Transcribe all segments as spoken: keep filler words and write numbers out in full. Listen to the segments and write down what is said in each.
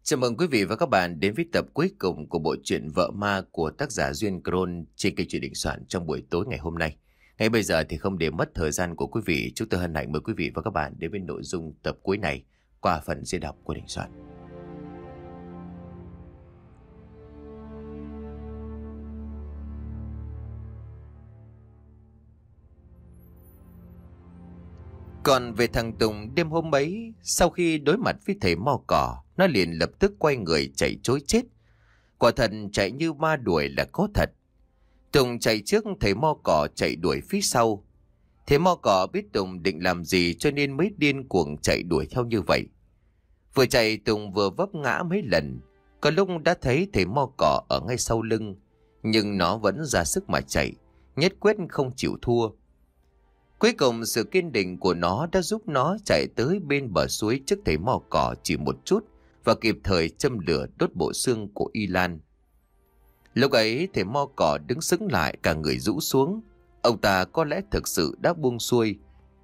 Chào mừng quý vị và các bạn đến với tập cuối cùng của bộ truyện Vợ Ma của tác giả Duyên Cron trên kênh Truyện Đình Soạn trong buổi tối ngày hôm nay. Ngay bây giờ thì không để mất thời gian của quý vị, chúng tôi hân hạnh mời quý vị và các bạn đến với nội dung tập cuối này qua phần diễn đọc của Đình Soạn. Còn về thằng Tùng, đêm hôm ấy, sau khi đối mặt với thầy mo cỏ, nó liền lập tức quay người chạy trối chết. Quả thật chạy như ma đuổi là có thật. Tùng chạy trước, thầy mo cỏ chạy đuổi phía sau. Thầy mo cỏ biết Tùng định làm gì cho nên mới điên cuồng chạy đuổi theo như vậy. Vừa chạy Tùng vừa vấp ngã mấy lần. Có lúc đã thấy thầy mo cỏ ở ngay sau lưng, nhưng nó vẫn ra sức mà chạy, nhất quyết không chịu thua. Cuối cùng sự kiên định của nó đã giúp nó chạy tới bên bờ suối trước thầy mo cỏ chỉ một chút và kịp thời châm lửa đốt bộ xương của Y Lan. Lúc ấy thầy mo cỏ đứng sững lại, cả người rũ xuống. Ông ta có lẽ thực sự đã buông xuôi.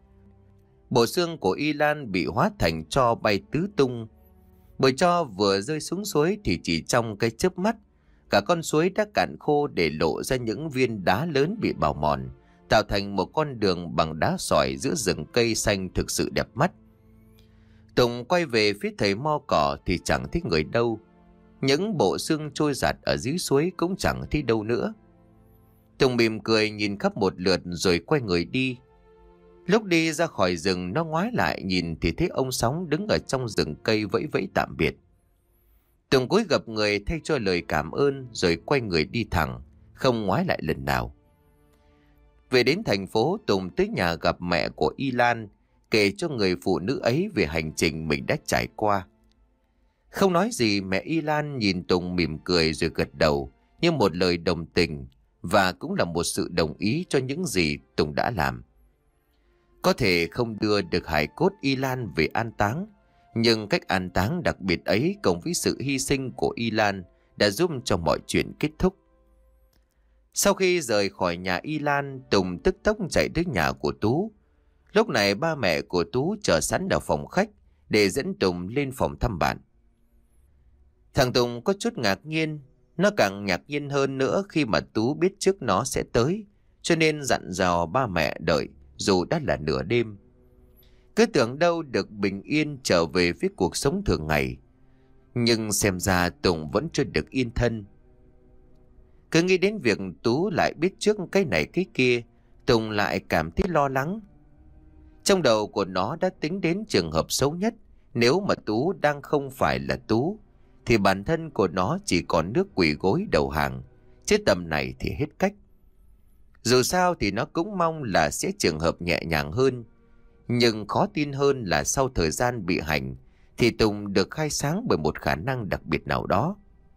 Bộ xương của Y Lan bị hóa thành tro bay tứ tung. Bởi tro vừa rơi xuống suối thì chỉ trong cái chớp mắt, cả con suối đã cạn khô để lộ ra những viên đá lớn bị bào mòn, tạo thành một con đường bằng đá sỏi giữa rừng cây xanh thực sự đẹp mắt. Tùng quay về phía thầy mo cỏ thì chẳng thấy người đâu. Những bộ xương trôi giạt ở dưới suối cũng chẳng thấy đâu nữa. Tùng mỉm cười nhìn khắp một lượt rồi quay người đi. Lúc đi ra khỏi rừng, nó ngoái lại nhìn thì thấy ông Sóng đứng ở trong rừng cây vẫy vẫy tạm biệt. Tùng cúi gập người thay cho lời cảm ơn rồi quay người đi thẳng, không ngoái lại lần nào. Về đến thành phố, Tùng tới nhà gặp mẹ của Y Lan, kể cho người phụ nữ ấy về hành trình mình đã trải qua. Không nói gì, mẹ Y Lan nhìn Tùng mỉm cười rồi gật đầu như một lời đồng tình và cũng là một sự đồng ý cho những gì Tùng đã làm. Có thể không đưa được hài cốt Y Lan về an táng, nhưng cách an táng đặc biệt ấy cộng với sự hy sinh của Y Lan đã giúp cho mọi chuyện kết thúc. Sau khi rời khỏi nhà Y Lan, Tùng tức tốc chạy đến nhà của Tú. Lúc này ba mẹ của Tú chờ sẵn ở phòng khách để dẫn Tùng lên phòng thăm bạn. Thằng Tùng có chút ngạc nhiên, nó càng ngạc nhiên hơn nữa khi mà Tú biết trước nó sẽ tới, cho nên dặn dò ba mẹ đợi dù đã là nửa đêm. Cứ tưởng đâu được bình yên trở về với cuộc sống thường ngày, nhưng xem ra Tùng vẫn chưa được yên thân. Cứ nghĩ đến việc Tú lại biết trước cái này cái kia, Tùng lại cảm thấy lo lắng. Trong đầu của nó đã tính đến trường hợp xấu nhất. Nếu mà Tú đang không phải là Tú, thì bản thân của nó chỉ còn nước quỳ gối đầu hàng, chứ tầm này thì hết cách. Dù sao thì nó cũng mong là sẽ trường hợp nhẹ nhàng hơn. Nhưng khó tin hơn là sau thời gian bị hành, thì Tùng được khai sáng bởi một khả năng đặc biệt nào đó.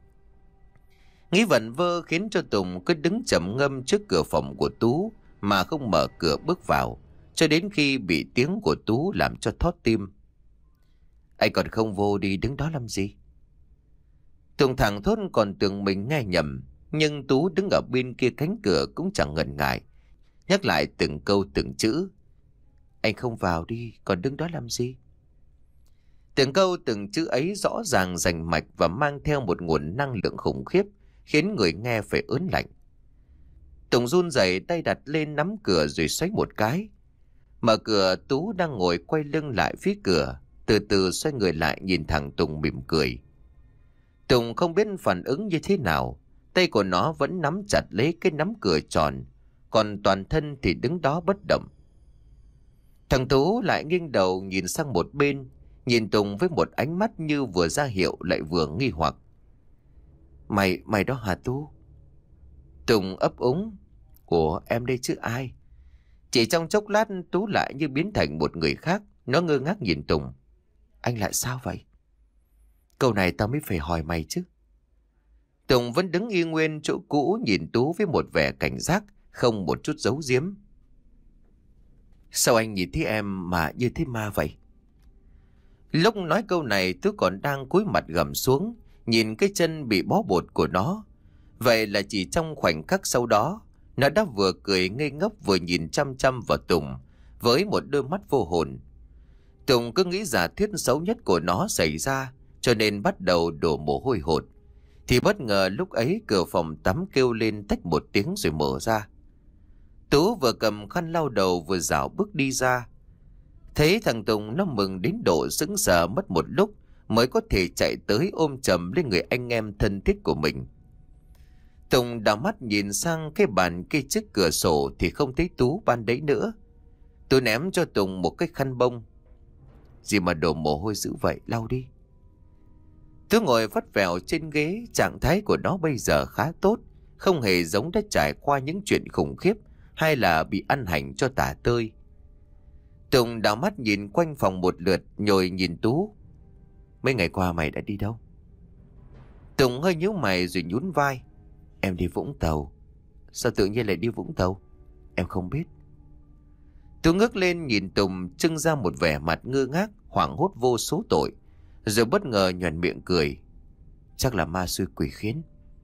Nghĩ vẩn vơ khiến cho Tùng cứ đứng trầm ngâm trước cửa phòng của Tú mà không mở cửa bước vào, cho đến khi bị tiếng của Tú làm cho thót tim. Anh còn không vô đi, đứng đó làm gì? Tùng thẳng thốt còn tưởng mình nghe nhầm, nhưng Tú đứng ở bên kia cánh cửa cũng chẳng ngần ngại, nhắc lại từng câu từng chữ. Anh không vào đi, còn đứng đó làm gì? Từng câu từng chữ ấy rõ ràng rành mạch và mang theo một nguồn năng lượng khủng khiếp, khiến người nghe phải ớn lạnh. Tùng run rẩy, tay đặt lên nắm cửa rồi xoay một cái. Mở cửa, Tú đang ngồi quay lưng lại phía cửa, từ từ xoay người lại nhìn thẳng Tùng mỉm cười. Tùng không biết phản ứng như thế nào, tay của nó vẫn nắm chặt lấy cái nắm cửa tròn, còn toàn thân thì đứng đó bất động. Thằng Tú lại nghiêng đầu nhìn sang một bên, nhìn Tùng với một ánh mắt như vừa ra hiệu lại vừa nghi hoặc. Mày, mày đó hả Tú? Tùng ấp úng. Ủa, em đây chứ ai? Chỉ trong chốc lát Tú lại như biến thành một người khác. Nó ngơ ngác nhìn Tùng. Anh lại sao vậy? Câu này tao mới phải hỏi mày chứ. Tùng vẫn đứng y nguyên chỗ cũ nhìn Tú với một vẻ cảnh giác, không một chút giấu giếm. Sao anh nhìn thấy em mà như thế ma vậy? Lúc nói câu này Tú còn đang cúi mặt gầm xuống, nhìn cái chân bị bó bột của nó. Vậy là chỉ trong khoảnh khắc sau đó, nó đã vừa cười ngây ngốc vừa nhìn chăm chăm vào Tùng với một đôi mắt vô hồn. Tùng cứ nghĩ giả thuyết xấu nhất của nó xảy ra, cho nên bắt đầu đổ mồ hôi hột. Thì bất ngờ lúc ấy cửa phòng tắm kêu lên tách một tiếng rồi mở ra. Tú vừa cầm khăn lau đầu vừa dạo bước đi ra. Thấy thằng Tùng nó mừng đến độ sững sờ mất một lúc mới có thể chạy tới ôm chầm lên người anh em thân thiết của mình. Tùng đảo mắt nhìn sang cái bàn cây trước cửa sổ thì không thấy Tú ban đấy nữa. Tôi ném cho Tùng một cái khăn bông. Gì mà đổ mồ hôi dữ vậy, lau đi. Tú ngồi vắt vẻo trên ghế, trạng thái của nó bây giờ khá tốt, không hề giống đã trải qua những chuyện khủng khiếp hay là bị ăn hành cho tả tơi. Tùng đảo mắt nhìn quanh phòng một lượt rồi nhìn Tú. Mấy ngày qua mày đã đi đâu? Tùng hơi nhíu mày rồi nhún vai. Em đi Vũng Tàu. Sao tự nhiên lại đi Vũng Tàu? Em không biết. Tú ngước lên nhìn Tùng trưng ra một vẻ mặt ngơ ngác, hoảng hốt vô số tội, rồi bất ngờ nhoẻn miệng cười. Chắc là ma xui quỷ khiến.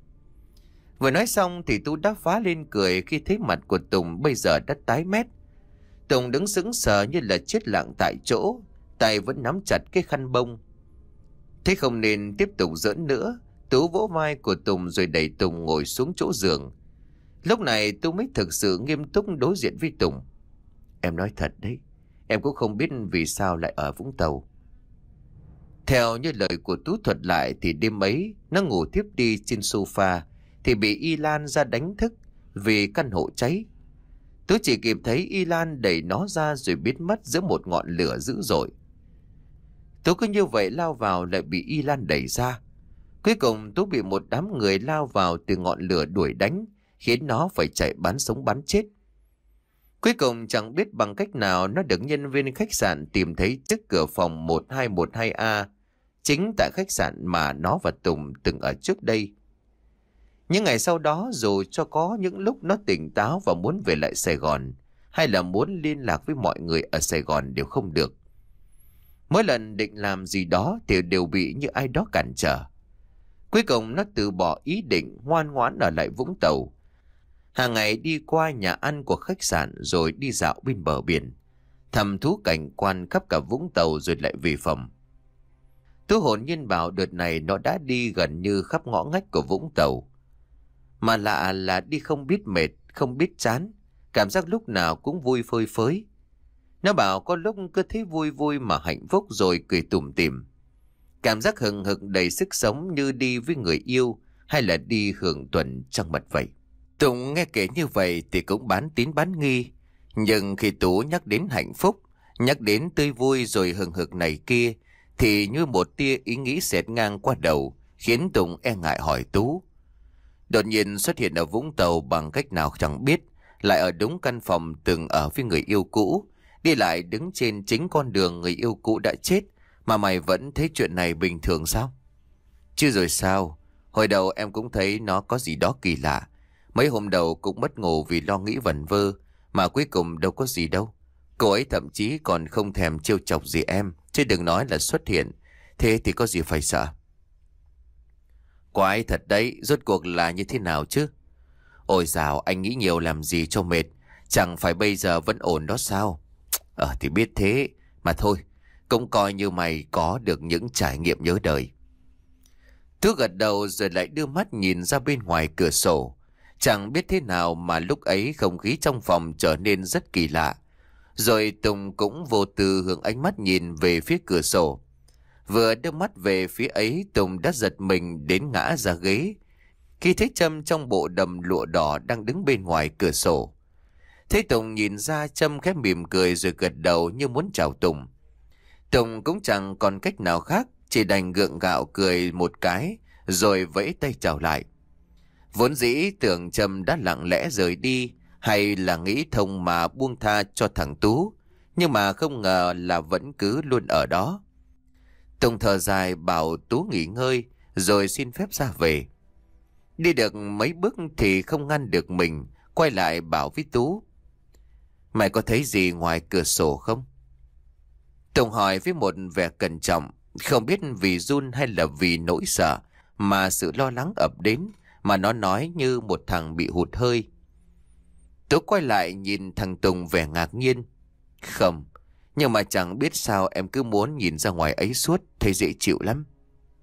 Vừa nói xong thì Tú đã phá lên cười khi thấy mặt của Tùng bây giờ đã tái mét. Tùng đứng sững sờ như là chết lặng tại chỗ, tay vẫn nắm chặt cái khăn bông. Thế không nên tiếp tục giỡn nữa, Tú vỗ vai của Tùng rồi đẩy Tùng ngồi xuống chỗ giường. Lúc này Tú mới thực sự nghiêm túc đối diện với Tùng. Em nói thật đấy, em cũng không biết vì sao lại ở Vũng Tàu. Theo như lời của Tú thuật lại thì đêm ấy nó ngủ thiếp đi trên sofa thì bị Y Lan ra đánh thức vì căn hộ cháy. Tú chỉ kịp thấy Y Lan đẩy nó ra rồi biến mất giữa một ngọn lửa dữ dội. Tú cứ như vậy lao vào lại bị Y Lan đẩy ra. Cuối cùng Tú bị một đám người lao vào từ ngọn lửa đuổi đánh, khiến nó phải chạy bắn sống bắn chết. Cuối cùng chẳng biết bằng cách nào nó được nhân viên khách sạn tìm thấy trước cửa phòng một hai một hai A, chính tại khách sạn mà nó và Tùng từng ở trước đây. Những ngày sau đó dù cho có những lúc nó tỉnh táo và muốn về lại Sài Gòn, hay là muốn liên lạc với mọi người ở Sài Gòn đều không được. Mỗi lần định làm gì đó thì đều bị như ai đó cản trở. Cuối cùng nó từ bỏ ý định ngoan ngoãn ở lại Vũng Tàu. Hàng ngày đi qua nhà ăn của khách sạn rồi đi dạo bên bờ biển, thăm thú cảnh quan khắp cả Vũng Tàu rồi lại về phòng. Tú hồn nhiên bảo đợt này nó đã đi gần như khắp ngõ ngách của Vũng Tàu. Mà lạ là đi không biết mệt, không biết chán, cảm giác lúc nào cũng vui phơi phới. Nó bảo có lúc cứ thấy vui vui mà hạnh phúc rồi cười tủm tỉm. Cảm giác hừng hực đầy sức sống như đi với người yêu hay là đi hưởng tuần trăng mật vậy. Tùng nghe kể như vậy thì cũng bán tín bán nghi. Nhưng khi Tú nhắc đến hạnh phúc, nhắc đến tươi vui rồi hừng hực này kia, thì như một tia ý nghĩ xẹt ngang qua đầu, khiến Tùng e ngại hỏi Tú. Đột nhiên xuất hiện ở Vũng Tàu bằng cách nào chẳng biết, lại ở đúng căn phòng từng ở với người yêu cũ, đi lại đứng trên chính con đường người yêu cũ đã chết, mà mày vẫn thấy chuyện này bình thường sao? Chứ rồi sao, hồi đầu em cũng thấy nó có gì đó kỳ lạ. Mấy hôm đầu cũng mất ngủ vì lo nghĩ vẩn vơ, mà cuối cùng đâu có gì đâu. Cô ấy thậm chí còn không thèm trêu chọc gì em, chứ đừng nói là xuất hiện. Thế thì có gì phải sợ? Quái thật đấy, rốt cuộc là như thế nào chứ? Ôi dào, anh nghĩ nhiều làm gì cho mệt. Chẳng phải bây giờ vẫn ổn đó sao? Ờ thì biết thế, mà thôi, cũng coi như mày có được những trải nghiệm nhớ đời. Tú gật đầu rồi lại đưa mắt nhìn ra bên ngoài cửa sổ. Chẳng biết thế nào mà lúc ấy không khí trong phòng trở nên rất kỳ lạ. Rồi Tùng cũng vô tư hướng ánh mắt nhìn về phía cửa sổ. Vừa đưa mắt về phía ấy, Tùng đã giật mình đến ngã ra ghế khi thấy Trâm trong bộ đầm lụa đỏ đang đứng bên ngoài cửa sổ. Thấy Tùng nhìn ra, Trâm khẽ mỉm cười rồi gật đầu như muốn chào Tùng. Tùng cũng chẳng còn cách nào khác, chỉ đành gượng gạo cười một cái rồi vẫy tay chào lại. Vốn dĩ tưởng Trâm đã lặng lẽ rời đi, hay là nghĩ thông mà buông tha cho thằng Tú, nhưng mà không ngờ là vẫn cứ luôn ở đó. Tùng thở dài bảo Tú nghỉ ngơi rồi xin phép ra về. Đi được mấy bước thì không ngăn được mình, quay lại bảo với Tú. Mày có thấy gì ngoài cửa sổ không? Tùng hỏi với một vẻ cẩn trọng, không biết vì run hay là vì nỗi sợ mà sự lo lắng ập đến, mà nó nói như một thằng bị hụt hơi. Tú quay lại nhìn thằng Tùng vẻ ngạc nhiên. Không, nhưng mà chẳng biết sao em cứ muốn nhìn ra ngoài ấy suốt, thấy dễ chịu lắm.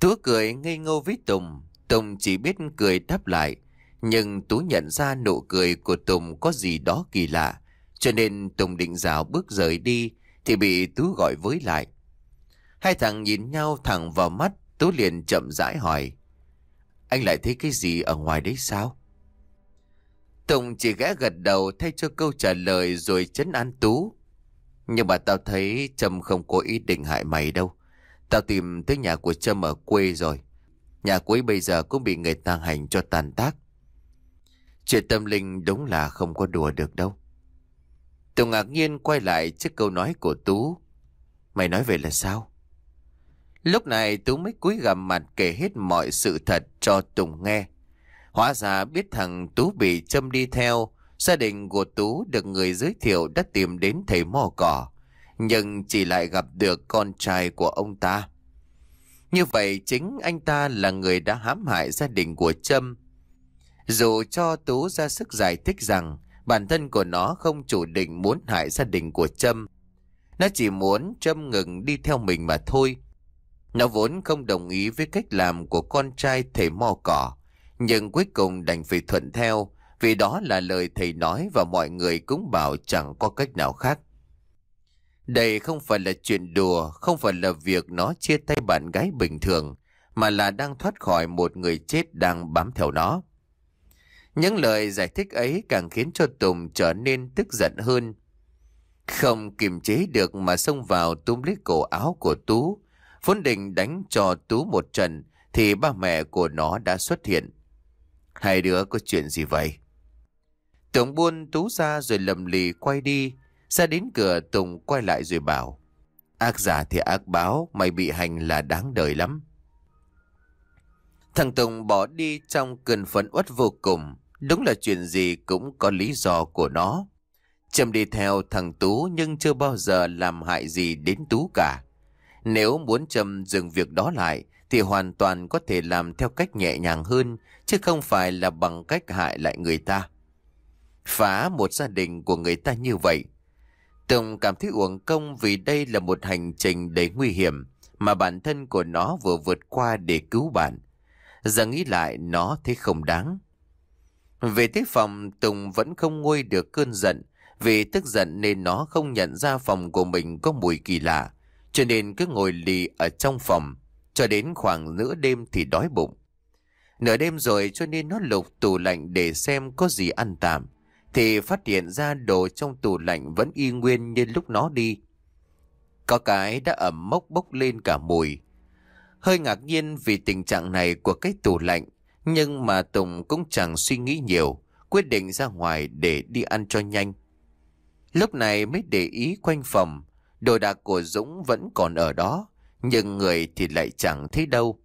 Tú cười ngây ngô với Tùng. Tùng chỉ biết cười đáp lại. Nhưng Tú nhận ra nụ cười của Tùng có gì đó kỳ lạ. Cho nên Tùng định rảo bước rời đi thì bị Tú gọi với lại. Hai thằng nhìn nhau thẳng vào mắt. Tú liền chậm rãi hỏi: Anh lại thấy cái gì ở ngoài đấy sao? Tùng chỉ ghé gật đầu thay cho câu trả lời rồi trấn an Tú. Nhưng mà tao thấy Trâm không có ý định hại mày đâu. Tao tìm tới nhà của Trâm ở quê rồi. Nhà của ấy bây giờ cũng bị người ta hành cho tàn tác. Chuyện tâm linh đúng là không có đùa được đâu. Tùng ngạc nhiên quay lại trước câu nói của Tú. Mày nói về là sao? Lúc này Tú mới cúi gằm mặt kể hết mọi sự thật cho Tùng nghe. Hóa ra biết thằng Tú bị Trâm đi theo, gia đình của Tú được người giới thiệu đã tìm đến thầy mò cỏ, nhưng chỉ lại gặp được con trai của ông ta. Như vậy chính anh ta là người đã hãm hại gia đình của Trâm. Dù cho Tú ra sức giải thích rằng bản thân của nó không chủ định muốn hại gia đình của Trâm, nó chỉ muốn Trâm ngừng đi theo mình mà thôi. Nó vốn không đồng ý với cách làm của con trai thầy mò cỏ, nhưng cuối cùng đành phải thuận theo, vì đó là lời thầy nói và mọi người cũng bảo chẳng có cách nào khác. Đây không phải là chuyện đùa, không phải là việc nó chia tay bạn gái bình thường, mà là đang thoát khỏi một người chết đang bám theo nó. Những lời giải thích ấy càng khiến cho Tùng trở nên tức giận hơn. Không kiềm chế được mà xông vào túm lấy cổ áo của Tú, vốn định đánh cho Tú một trận thì ba mẹ của nó đã xuất hiện. Hai đứa có chuyện gì vậy? Tùng buông Tú ra rồi lầm lì quay đi. Ra đến cửa Tùng quay lại rồi bảo: Ác giả thì ác báo, mày bị hành là đáng đời lắm. Thằng Tùng bỏ đi trong cơn phẫn uất vô cùng. Đúng là chuyện gì cũng có lý do của nó. Trâm đi theo thằng Tú nhưng chưa bao giờ làm hại gì đến Tú cả. Nếu muốn Trâm dừng việc đó lại thì hoàn toàn có thể làm theo cách nhẹ nhàng hơn, chứ không phải là bằng cách hại lại người ta. Phá một gia đình của người ta như vậy, Tùng cảm thấy uổng công, vì đây là một hành trình đầy nguy hiểm mà bản thân của nó vừa vượt qua để cứu bạn. Giờ nghĩ lại nó thấy không đáng. Về tới phòng, Tùng vẫn không nguôi được cơn giận. Vì tức giận nên nó không nhận ra phòng của mình có mùi kỳ lạ, cho nên cứ ngồi lì ở trong phòng cho đến khoảng nửa đêm thì đói bụng. Nửa đêm rồi cho nên nó lục tủ lạnh để xem có gì ăn tạm, thì phát hiện ra đồ trong tủ lạnh vẫn y nguyên như lúc nó đi. Có cái đã ẩm mốc bốc lên cả mùi. Hơi ngạc nhiên vì tình trạng này của cái tủ lạnh, nhưng mà Tùng cũng chẳng suy nghĩ nhiều, quyết định ra ngoài để đi ăn cho nhanh. Lúc này mới để ý quanh phòng, đồ đạc của Dũng vẫn còn ở đó, nhưng người thì lại chẳng thấy đâu.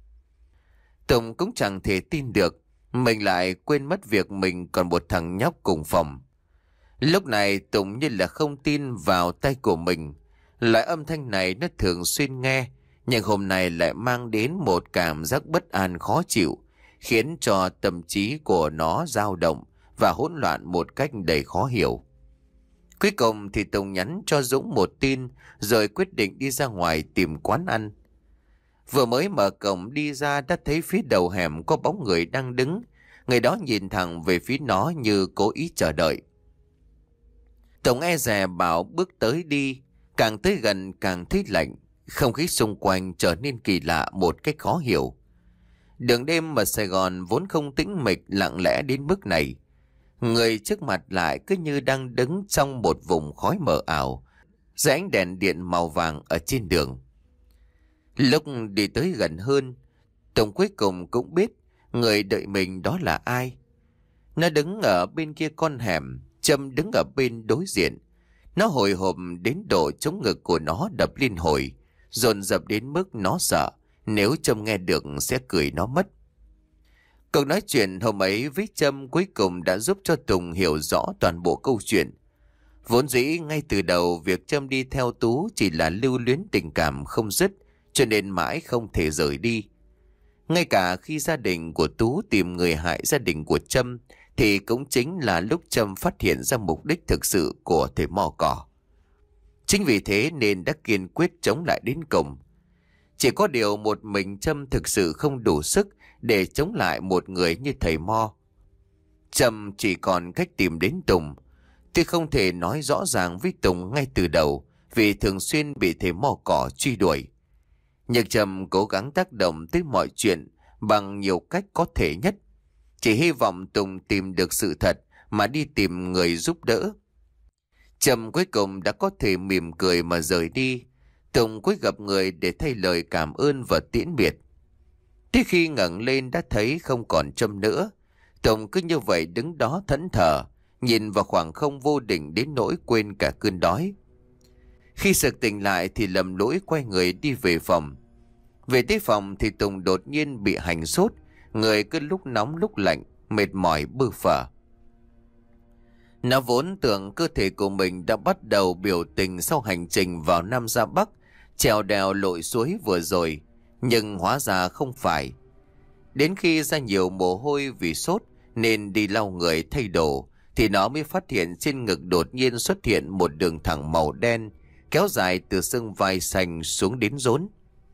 Tùng cũng chẳng thể tin được, mình lại quên mất việc mình còn một thằng nhóc cùng phòng. Lúc này Tùng như là không tin vào tay của mình. Loại âm thanh này nó thường xuyên nghe, nhưng hôm nay lại mang đến một cảm giác bất an khó chịu, khiến cho tâm trí của nó dao động và hỗn loạn một cách đầy khó hiểu. Cuối cùng thì Tùng nhắn cho Dũng một tin rồi quyết định đi ra ngoài tìm quán ăn. Vừa mới mở cổng đi ra đã thấy phía đầu hẻm có bóng người đang đứng. Người đó nhìn thẳng về phía nó như cố ý chờ đợi. Tùng e dè bảo bước tới đi, càng tới gần càng thấy lạnh. Không khí xung quanh trở nên kỳ lạ một cách khó hiểu. Đường đêm ở Sài Gòn vốn không tĩnh mịch lặng lẽ đến mức này. Người trước mặt lại cứ như đang đứng trong một vùng khói mờ ảo, dưới ánh đèn điện màu vàng ở trên đường. Lúc đi tới gần hơn, Tùng cuối cùng cũng biết người đợi mình đó là ai. Nó đứng ở bên kia con hẻm, Trâm đứng ở bên đối diện. Nó hồi hộp đến độ chống ngực của nó đập liên hồi, dồn dập đến mức nó sợ nếu Trâm nghe được sẽ cười nó mất. Cuộc nói chuyện hôm ấy với Trâm cuối cùng đã giúp cho Tùng hiểu rõ toàn bộ câu chuyện. Vốn dĩ ngay từ đầu việc Trâm đi theo Tú chỉ là lưu luyến tình cảm không dứt, cho nên mãi không thể rời đi. Ngay cả khi gia đình của Tú tìm người hại gia đình của Trâm thì cũng chính là lúc Trâm phát hiện ra mục đích thực sự của thầy mò cỏ. Chính vì thế nên đã kiên quyết chống lại đến cùng. Chỉ có điều một mình Trâm thực sự không đủ sức để chống lại một người như thầy Mo. Trâm chỉ còn cách tìm đến Tùng. Tuy không thể nói rõ ràng với Tùng ngay từ đầu vì thường xuyên bị thầy Mo cỏ truy đuổi. Nhưng Trâm cố gắng tác động tới mọi chuyện bằng nhiều cách có thể nhất. Chỉ hy vọng Tùng tìm được sự thật mà đi tìm người giúp đỡ. Trâm cuối cùng đã có thể mỉm cười mà rời đi. Tùng cúi gặp người để thay lời cảm ơn và tiễn biệt. Thế khi ngẩng lên đã thấy không còn Trâm nữa. Tùng cứ như vậy đứng đó thẫn thờ, nhìn vào khoảng không vô định đến nỗi quên cả cơn đói. Khi sực tỉnh lại thì lầm lỗi quay người đi về phòng. Về tới phòng thì Tùng đột nhiên bị hành sốt, người cứ lúc nóng lúc lạnh, mệt mỏi bơ phờ. Nó vốn tưởng cơ thể của mình đã bắt đầu biểu tình sau hành trình vào Nam ra Bắc, trèo đèo lội suối vừa rồi, nhưng hóa ra không phải. Đến khi ra nhiều mồ hôi vì sốt nên đi lau người thay đồ, thì nó mới phát hiện trên ngực đột nhiên xuất hiện một đường thẳng màu đen, kéo dài từ xương vai xanh xuống đến rốn.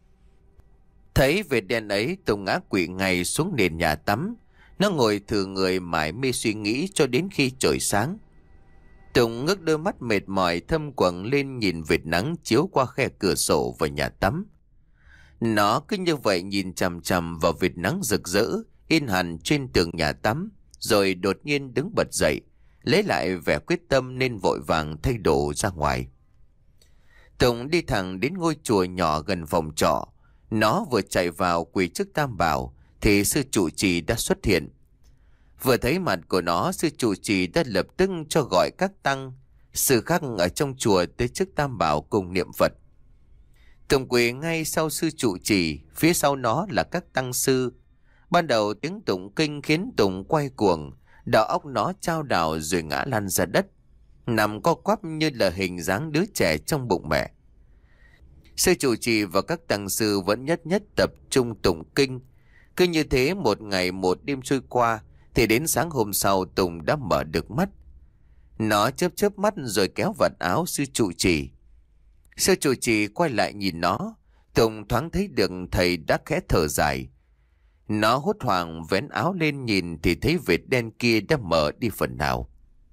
Thấy vệt đen ấy, Tùng ngã quỵ ngay xuống nền nhà tắm. Nó ngồi thừ người mải mê suy nghĩ cho đến khi trời sáng. Tùng ngước đôi mắt mệt mỏi thâm quầng lên nhìn vệt nắng chiếu qua khe cửa sổ vào nhà tắm. Nó cứ như vậy nhìn chằm chằm vào vệt nắng rực rỡ in hẳn trên tường nhà tắm, rồi đột nhiên đứng bật dậy, lấy lại vẻ quyết tâm nên vội vàng thay đồ ra ngoài. Tùng đi thẳng đến ngôi chùa nhỏ gần phòng trọ. Nó vừa chạy vào quỳ trước tam bảo thì sư trụ trì đã xuất hiện. Vừa thấy mặt của nó, sư trụ trì đã lập tức cho gọi các tăng, sư khác ở trong chùa tới trước tam bảo cùng niệm Phật. Tùng quỳ ngay sau sư trụ trì, phía sau nó là các tăng sư. Ban đầu tiếng tụng kinh khiến Tùng quay cuồng, đầu óc nó chao đảo rồi ngã lăn ra đất, nằm co quắp như là hình dáng đứa trẻ trong bụng mẹ. Sư trụ trì và các tăng sư vẫn nhất nhất tập trung tụng kinh. Cứ như thế một ngày một đêm trôi qua, thì đến sáng hôm sau Tùng đã mở được mắt. Nó chớp chớp mắt rồi kéo vạt áo sư trụ trì. Sư trụ trì quay lại nhìn nó. Tùng thoáng thấy được thầy đã khẽ thở dài. Nó hốt hoảng vén áo lên nhìn thì thấy vệt đen kia đã mở đi phần nào.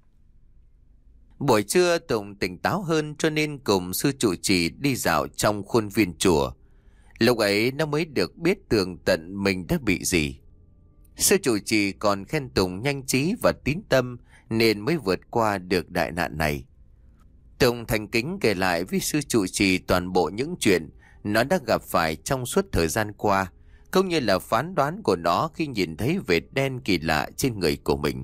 Buổi trưa Tùng tỉnh táo hơn cho nên cùng sư trụ trì đi dạo trong khuôn viên chùa. Lúc ấy nó mới được biết tường tận mình đã bị gì. Sư trụ trì còn khen Tùng nhanh trí và tín tâm nên mới vượt qua được đại nạn này. Tùng thành kính kể lại với sư trụ trì toàn bộ những chuyện nó đã gặp phải trong suốt thời gian qua, cũng như là phán đoán của nó khi nhìn thấy vệt đen kỳ lạ trên người của mình.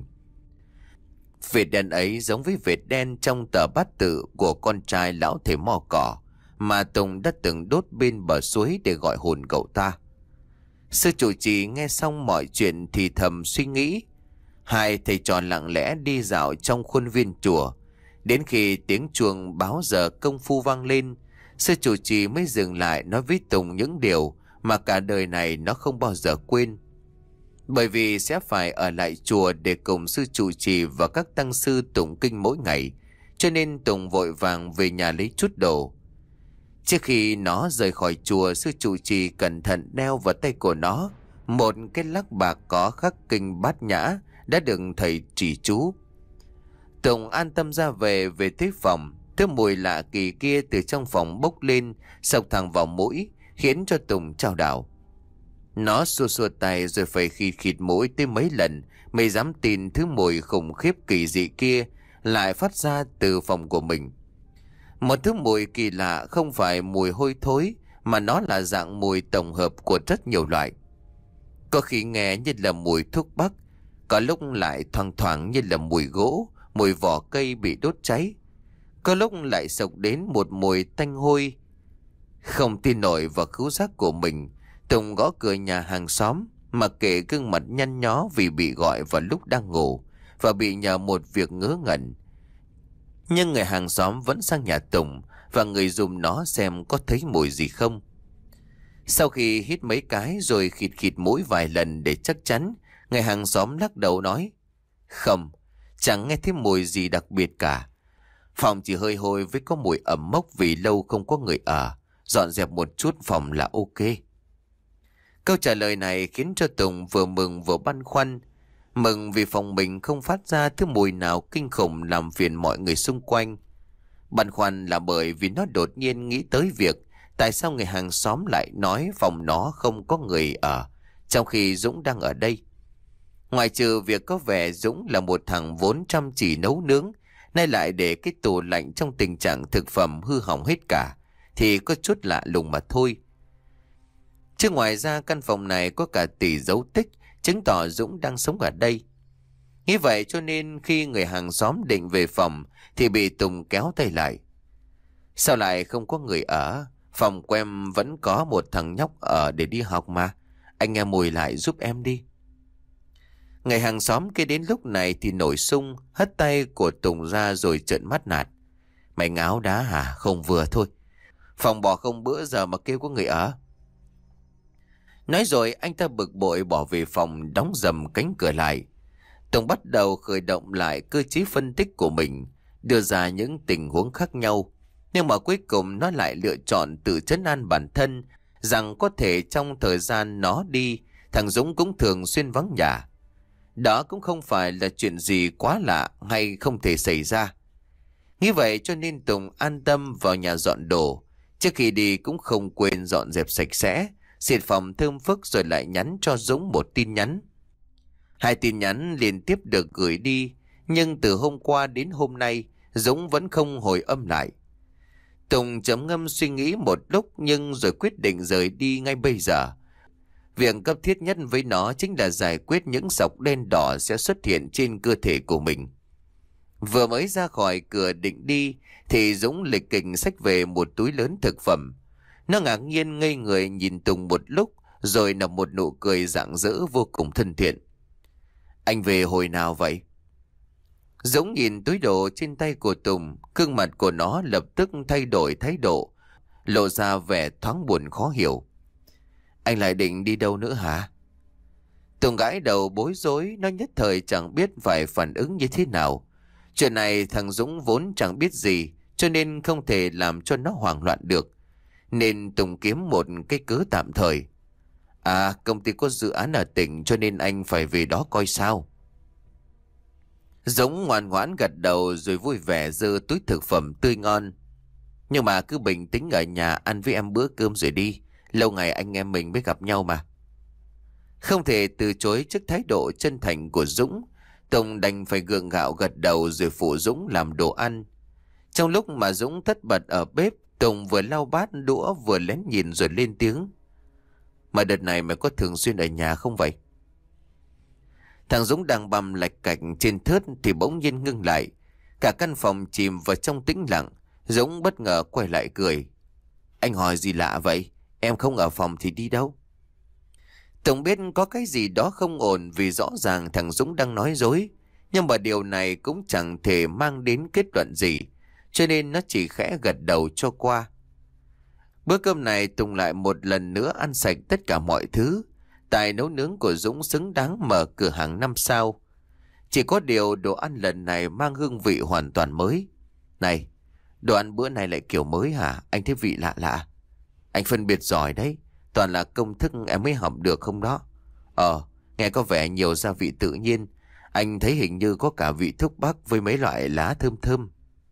Vệt đen ấy giống với vệt đen trong tờ bát tự của con trai lão thầy Mo Cỏ mà Tùng đã từng đốt bên bờ suối để gọi hồn cậu ta. Sư trụ trì nghe xong mọi chuyện thì thầm suy nghĩ. Hai thầy trò lặng lẽ đi dạo trong khuôn viên chùa. Đến khi tiếng chuông báo giờ công phu vang lên, sư trụ trì mới dừng lại nói với Tùng những điều mà cả đời này nó không bao giờ quên. Bởi vì sẽ phải ở lại chùa để cùng sư trụ trì và các tăng sư tụng kinh mỗi ngày, cho nên Tùng vội vàng về nhà lấy chút đồ. Trước khi nó rời khỏi chùa, sư trụ trì cẩn thận đeo vào tay của nó một cái lắc bạc có khắc kinh Bát Nhã đã được thầy trì chú. Tùng an tâm ra về về tới phòng. Thứ mùi lạ kỳ kia từ trong phòng bốc lên, xộc thẳng vào mũi, khiến cho Tùng chao đảo. Nó xua xua tay rồi phải khịt khịt mũi tới mấy lần mới dám tin thứ mùi khủng khiếp kỳ dị kia lại phát ra từ phòng của mình. Một thứ mùi kỳ lạ, không phải mùi hôi thối mà nó là dạng mùi tổng hợp của rất nhiều loại. Có khi nghe như là mùi thuốc bắc, có lúc lại thoang thoảng như là mùi gỗ, mùi vỏ cây bị đốt cháy. Có lúc lại xộc đến một mùi tanh hôi. Không tin nổi vào khứu giác của mình, Tùng gõ cửa nhà hàng xóm, mặc kệ gương mặt nhăn nhó vì bị gọi vào lúc đang ngủ và bị nhờ một việc ngớ ngẩn. Nhưng người hàng xóm vẫn sang nhà Tùng và người dùm nó xem có thấy mùi gì không. Sau khi hít mấy cái rồi khịt khịt mũi vài lần để chắc chắn, người hàng xóm lắc đầu nói: Không, chẳng nghe thấy mùi gì đặc biệt cả. Phòng chỉ hơi hôi với có mùi ẩm mốc vì lâu không có người ở. dọn dẹp một chút phòng là ok. Câu trả lời này khiến cho Tùng vừa mừng vừa băn khoăn. Mừng vì phòng mình không phát ra thứ mùi nào kinh khủng làm phiền mọi người xung quanh. Băn khoăn là bởi vì nó đột nhiên nghĩ tới việc tại sao người hàng xóm lại nói phòng nó không có người ở, trong khi Dũng đang ở đây. Ngoài trừ việc có vẻ Dũng là một thằng vốn chăm chỉ nấu nướng, nay lại để cái tủ lạnh trong tình trạng thực phẩm hư hỏng hết cả, thì có chút lạ lùng mà thôi. Chứ ngoài ra căn phòng này có cả tỷ dấu tích, chứng tỏ Dũng đang sống ở đây. Như vậy cho nên khi người hàng xóm định về phòng thì bị Tùng kéo tay lại. Sao lại không có người ở? Phòng của em vẫn có một thằng nhóc ở để đi học mà. Anh nghe mùi lại giúp em đi. Người hàng xóm kia đến lúc này thì nổi sung, hất tay của Tùng ra rồi trợn mắt nạt. Mày ngáo đá hả? Không vừa thôi. Phòng bỏ không bữa giờ mà kêu có người ở. Nói rồi anh ta bực bội bỏ về phòng, đóng dầm cánh cửa lại. Tùng bắt đầu khởi động lại cơ chế phân tích của mình, đưa ra những tình huống khác nhau. Nhưng mà cuối cùng nó lại lựa chọn tự trấn an bản thân rằng có thể trong thời gian nó đi, thằng Dũng cũng thường xuyên vắng nhà. Đó cũng không phải là chuyện gì quá lạ hay không thể xảy ra. Như vậy cho nên Tùng an tâm vào nhà dọn đồ. Trước khi đi cũng không quên dọn dẹp sạch sẽ, xịt phòng thơm phức rồi lại nhắn cho Dũng một tin nhắn. Hai tin nhắn liên tiếp được gửi đi, nhưng từ hôm qua đến hôm nay Dũng vẫn không hồi âm lại. Tùng trầm ngâm suy nghĩ một lúc nhưng rồi quyết định rời đi ngay bây giờ. Việc cấp thiết nhất với nó chính là giải quyết những sọc đen đỏ sẽ xuất hiện trên cơ thể của mình. Vừa mới ra khỏi cửa định đi thì Dũng lịch kình xách về một túi lớn thực phẩm. Nó ngạc nhiên ngây người nhìn Tùng một lúc rồi nở một nụ cười rạng rỡ vô cùng thân thiện. Anh về hồi nào vậy? Dũng nhìn túi đồ trên tay của Tùng, gương mặt của nó lập tức thay đổi thái độ, lộ ra vẻ thoáng buồn khó hiểu. Anh lại định đi đâu nữa hả? Tùng gãi đầu bối rối, nó nhất thời chẳng biết phải phản ứng như thế nào. Chuyện này thằng Dũng vốn chẳng biết gì, cho nên không thể làm cho nó hoảng loạn được. Nên Tùng kiếm một cái cớ tạm thời. À, công ty có dự án ở tỉnh cho nên anh phải về đó coi sao. Dũng ngoan ngoãn gật đầu rồi vui vẻ giơ túi thực phẩm tươi ngon. Nhưng mà cứ bình tĩnh ở nhà ăn với em bữa cơm rồi đi. Lâu ngày anh em mình mới gặp nhau mà. Không thể từ chối trước thái độ chân thành của Dũng, Tùng đành phải gượng gạo gật đầu rồi phụ Dũng làm đồ ăn. Trong lúc mà Dũng tất bật ở bếp, Tùng vừa lau bát đũa vừa lén nhìn rồi lên tiếng. Mà đợt này mày có thường xuyên ở nhà không vậy? Thằng Dũng đang bằm lạch cạch trên thớt thì bỗng nhiên ngưng lại. Cả căn phòng chìm vào trong tĩnh lặng. Dũng bất ngờ quay lại cười. Anh hỏi gì lạ vậy? Em không ở phòng thì đi đâu? Tùng biết có cái gì đó không ổn vì rõ ràng thằng Dũng đang nói dối. Nhưng mà điều này cũng chẳng thể mang đến kết luận gì, cho nên nó chỉ khẽ gật đầu cho qua. Bữa cơm này Tùng lại một lần nữa ăn sạch tất cả mọi thứ. Tài nấu nướng của Dũng xứng đáng mở cửa hàng năm sao. Chỉ có điều đồ ăn lần này mang hương vị hoàn toàn mới. Này, đồ ăn bữa này lại kiểu mới hả? Anh thấy vị lạ lạ. Anh phân biệt giỏi đấy. Toàn là công thức em mới học được không đó? Ờ, nghe có vẻ nhiều gia vị tự nhiên. Anh thấy hình như có cả vị thuốc bắc với mấy loại lá thơm thơm.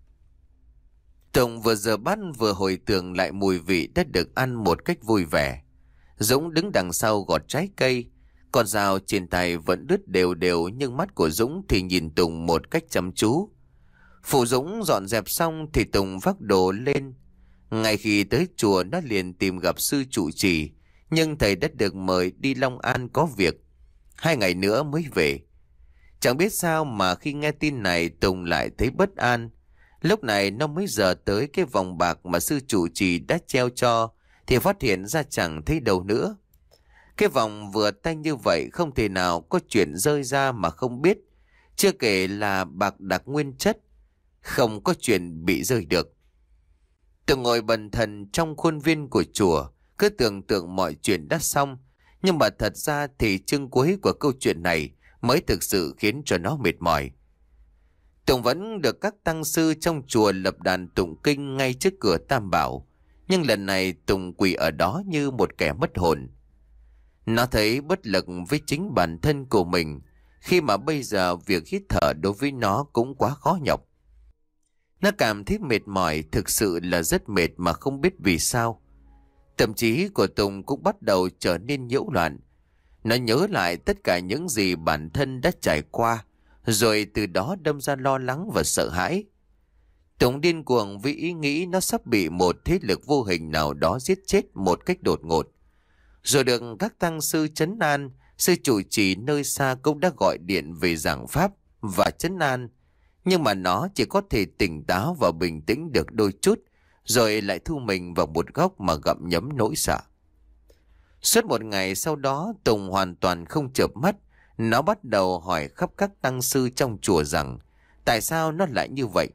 Tùng vừa rửa bát vừa hồi tưởng lại mùi vị đã được ăn một cách vui vẻ. Dũng đứng đằng sau gọt trái cây. Con dao trên tay vẫn đứt đều đều nhưng mắt của Dũng thì nhìn Tùng một cách chăm chú. Phụ Dũng dọn dẹp xong thì Tùng vác đồ lên. Ngay khi tới chùa nó liền tìm gặp sư trụ trì, nhưng thầy đã được mời đi Long An có việc. Hai ngày nữa mới về. Chẳng biết sao mà khi nghe tin này Tùng lại thấy bất an. Lúc này nó mới giờ tới cái vòng bạc mà sư trụ trì đã treo cho thì phát hiện ra chẳng thấy đâu nữa. Cái vòng vừa tay như vậy không thể nào có chuyện rơi ra mà không biết. Chưa kể là bạc đặc nguyên chất, không có chuyện bị rơi được. Tùng ngồi bần thần trong khuôn viên của chùa, cứ tưởng tượng mọi chuyện đã xong. Nhưng mà thật ra thì chương cuối của câu chuyện này mới thực sự khiến cho nó mệt mỏi. Tùng vẫn được các tăng sư trong chùa lập đàn tụng kinh ngay trước cửa Tam Bảo. Nhưng lần này Tùng quỳ ở đó như một kẻ mất hồn. Nó thấy bất lực với chính bản thân của mình, khi mà bây giờ việc hít thở đối với nó cũng quá khó nhọc. Nó cảm thấy mệt mỏi, thực sự là rất mệt mà không biết vì sao. Tâm trí của Tùng cũng bắt đầu trở nên nhiễu loạn. Nó nhớ lại tất cả những gì bản thân đã trải qua, rồi từ đó đâm ra lo lắng và sợ hãi. Tùng điên cuồng vì ý nghĩ nó sắp bị một thế lực vô hình nào đó giết chết một cách đột ngột. Rồi được các tăng sư trấn an, sư trụ trì nơi xa cũng đã gọi điện về giảng pháp và trấn an. Nhưng mà nó chỉ có thể tỉnh táo và bình tĩnh được đôi chút, rồi lại thu mình vào một góc mà gặm nhấm nỗi sợ. Suốt một ngày sau đó, Tùng hoàn toàn không chợp mắt. Nó bắt đầu hỏi khắp các tăng sư trong chùa rằng tại sao nó lại như vậy.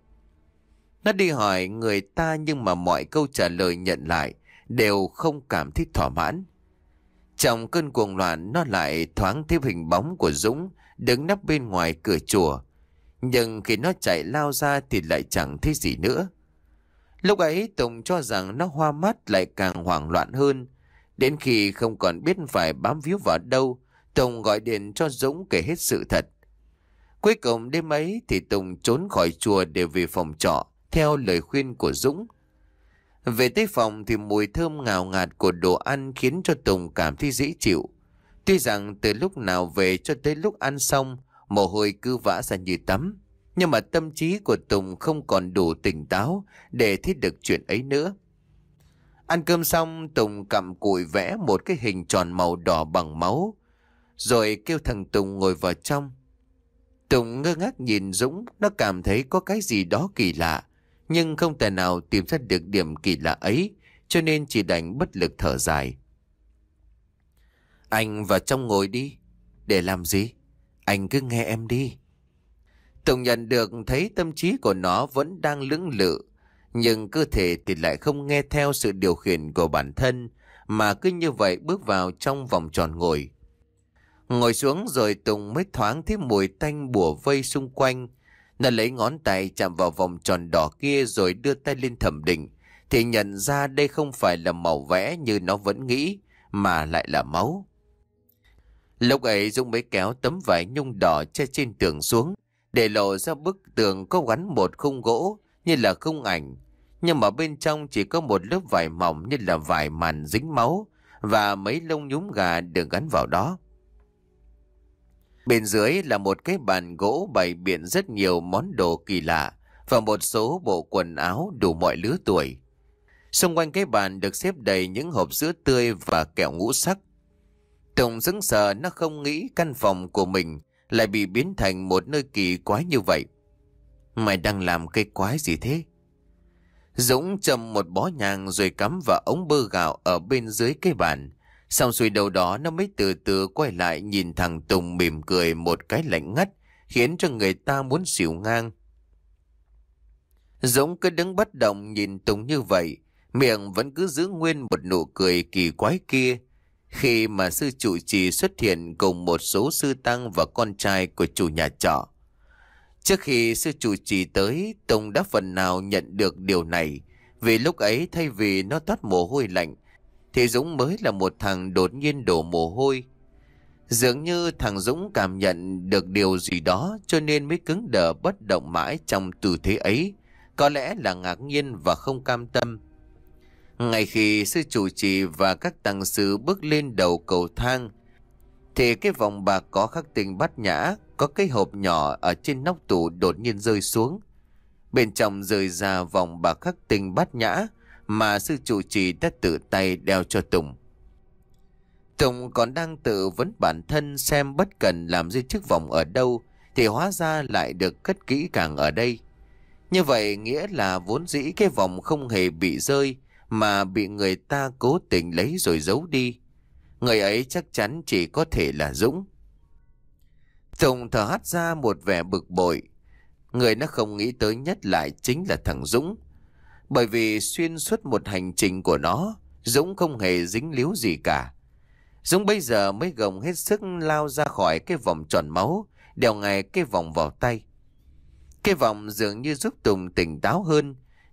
Nó đi hỏi người ta nhưng mà mọi câu trả lời nhận lại đều không cảm thấy thỏa mãn. Trong cơn cuồng loạn, nó lại thoáng thấy hình bóng của Dũng đứng nấp bên ngoài cửa chùa. Nhưng khi nó chạy lao ra thì lại chẳng thấy gì nữa. Lúc ấy Tùng cho rằng nó hoa mắt, lại càng hoảng loạn hơn. Đến khi không còn biết phải bám víu vào đâu, Tùng gọi điện cho Dũng kể hết sự thật. Cuối cùng đêm ấy thì Tùng trốn khỏi chùa để về phòng trọ theo lời khuyên của Dũng. Về tới phòng thì mùi thơm ngào ngạt của đồ ăn khiến cho Tùng cảm thấy dễ chịu. Tuy rằng từ lúc nào về cho tới lúc ăn xong, mồ hôi cứ vã ra như tắm, nhưng mà tâm trí của Tùng không còn đủ tỉnh táo để thấy được chuyện ấy nữa. Ăn cơm xong, Tùng cặm cụi vẽ một cái hình tròn màu đỏ bằng máu, rồi kêu thằng Tùng ngồi vào trong. Tùng ngơ ngác nhìn Dũng, nó cảm thấy có cái gì đó kỳ lạ, nhưng không thể nào tìm ra được điểm kỳ lạ ấy, cho nên chỉ đành bất lực thở dài. Anh vào trong ngồi đi. Để làm gì? Anh cứ nghe em đi. Tùng nhận được thấy tâm trí của nó vẫn đang lưỡng lự, nhưng cơ thể thì lại không nghe theo sự điều khiển của bản thân, mà cứ như vậy bước vào trong vòng tròn ngồi. Ngồi xuống rồi Tùng mới thoáng thấy mùi tanh bủa vây xung quanh. Nó lấy ngón tay chạm vào vòng tròn đỏ kia rồi đưa tay lên thẩm định, thì nhận ra đây không phải là màu vẽ như nó vẫn nghĩ, mà lại là máu. Lúc ấy Dũng mới kéo tấm vải nhung đỏ che trên tường xuống, để lộ ra bức tường có gắn một khung gỗ như là khung ảnh, nhưng mà bên trong chỉ có một lớp vải mỏng như là vải màn dính máu và mấy lông nhúm gà được gắn vào đó. Bên dưới là một cái bàn gỗ bày biện rất nhiều món đồ kỳ lạ và một số bộ quần áo đủ mọi lứa tuổi. Xung quanh cái bàn được xếp đầy những hộp sữa tươi và kẹo ngũ sắc. Tùng sững sờ, nó không nghĩ căn phòng của mình lại bị biến thành một nơi kỳ quái như vậy. Mày đang làm cái quái gì thế? Dũng châm một bó nhang rồi cắm vào ống bơ gạo ở bên dưới cái bàn. Xong xuôi đầu đó nó mới từ từ quay lại nhìn thằng Tùng mỉm cười một cái lạnh ngắt, khiến cho người ta muốn xỉu ngang. Dũng cứ đứng bất động nhìn Tùng như vậy, miệng vẫn cứ giữ nguyên một nụ cười kỳ quái kia. Khi mà sư trụ trì xuất hiện cùng một số sư tăng và con trai của chủ nhà trọ. Trước khi sư trụ trì tới, Tùng đã phần nào nhận được điều này, vì lúc ấy thay vì nó toát mồ hôi lạnh, thì Dũng mới là một thằng đột nhiên đổ mồ hôi. Dường như thằng Dũng cảm nhận được điều gì đó cho nên mới cứng đờ bất động mãi trong tư thế ấy, có lẽ là ngạc nhiên và không cam tâm. Ngay khi sư trụ trì và các tăng sư bước lên đầu cầu thang, thì cái vòng bạc có khắc tinh bát nhã, có cái hộp nhỏ ở trên nóc tủ đột nhiên rơi xuống. Bên trong rơi ra vòng bạc khắc tinh bát nhã mà sư trụ trì đã tự tay đeo cho Tùng. Tùng còn đang tự vấn bản thân xem bất cần làm rơi chiếc vòng ở đâu, thì hóa ra lại được cất kỹ càng ở đây. Như vậy nghĩa là vốn dĩ cái vòng không hề bị rơi, mà bị người ta cố tình lấy rồi giấu đi. Người ấy chắc chắn chỉ có thể là Dũng. Tùng thở hắt ra một vẻ bực bội. Người nó không nghĩ tới nhất lại chính là thằng Dũng. Bởi vì xuyên suốt một hành trình của nó, Dũng không hề dính líu gì cả. Dũng bây giờ mới gồng hết sức lao ra khỏi cái vòng tròn máu, đeo ngay cái vòng vào tay. Cái vòng dường như giúp Tùng tỉnh táo hơn,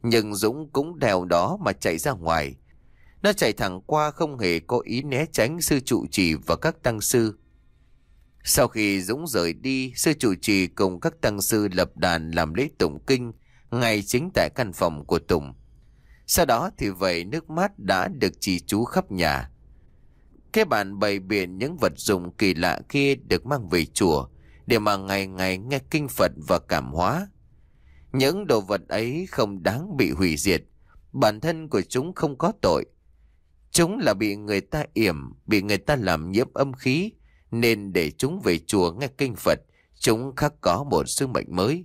Nhưng Dũng cũng đèo đó mà chạy ra ngoài. Nó chạy thẳng qua, không hề có ý né tránh sư trụ trì và các tăng sư. Sau khi Dũng rời đi, sư trụ trì cùng các tăng sư lập đàn làm lễ tụng kinh ngay chính tại căn phòng của Tùng. Sau đó thì vậy nước mát đã được trì chú khắp nhà. Cái bàn bày biện những vật dụng kỳ lạ kia được mang về chùa để mà ngày ngày nghe kinh Phật và cảm hóa. Những đồ vật ấy không đáng bị hủy diệt. Bản thân của chúng không có tội. Chúng là bị người ta yểm, bị người ta làm nhiễm âm khí, nên để chúng về chùa nghe kinh Phật, chúng khắc có một sứ mệnh mới.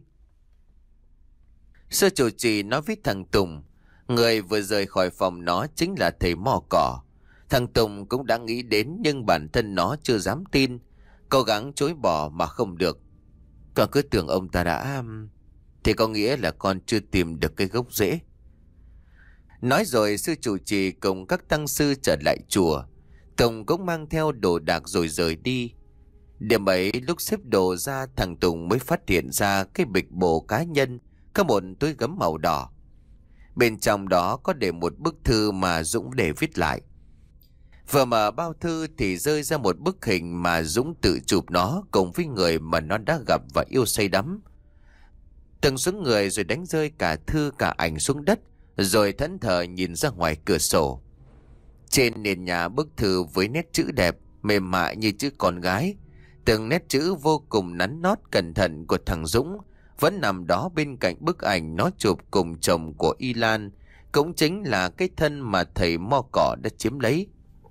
Sư trụ trì nói với thằng Tùng, người vừa rời khỏi phòng nó chính là thầy Mo Cỏ. Thằng Tùng cũng đã nghĩ đến, nhưng bản thân nó chưa dám tin, cố gắng chối bỏ mà không được. Con cứ tưởng ông ta đã... Thì có nghĩa là con chưa tìm được cái gốc rễ. Nói rồi sư trụ trì cùng các tăng sư trở lại chùa. Tùng cũng mang theo đồ đạc rồi rời đi. Đêm ấy lúc xếp đồ ra, thằng Tùng mới phát hiện ra cái bịch bộ cá nhân có một túi gấm màu đỏ. Bên trong đó có để một bức thư mà Dũng để viết lại. Vừa mở bao thư thì rơi ra một bức hình mà Dũng tự chụp nó cùng với người mà nó đã gặp và yêu say đắm. Tùng xuống người rồi đánh rơi cả thư cả ảnh xuống đất, rồi thẫn thờ nhìn ra ngoài cửa sổ. Trên nền nhà bức thư với nét chữ đẹp, mềm mại như chữ con gái, từng nét chữ vô cùng nắn nót cẩn thận của thằng Dũng vẫn nằm đó bên cạnh bức ảnh nó chụp cùng chồng của Y Lan, cũng chính là cái thân mà thầy Mo Cỏ đã chiếm lấy.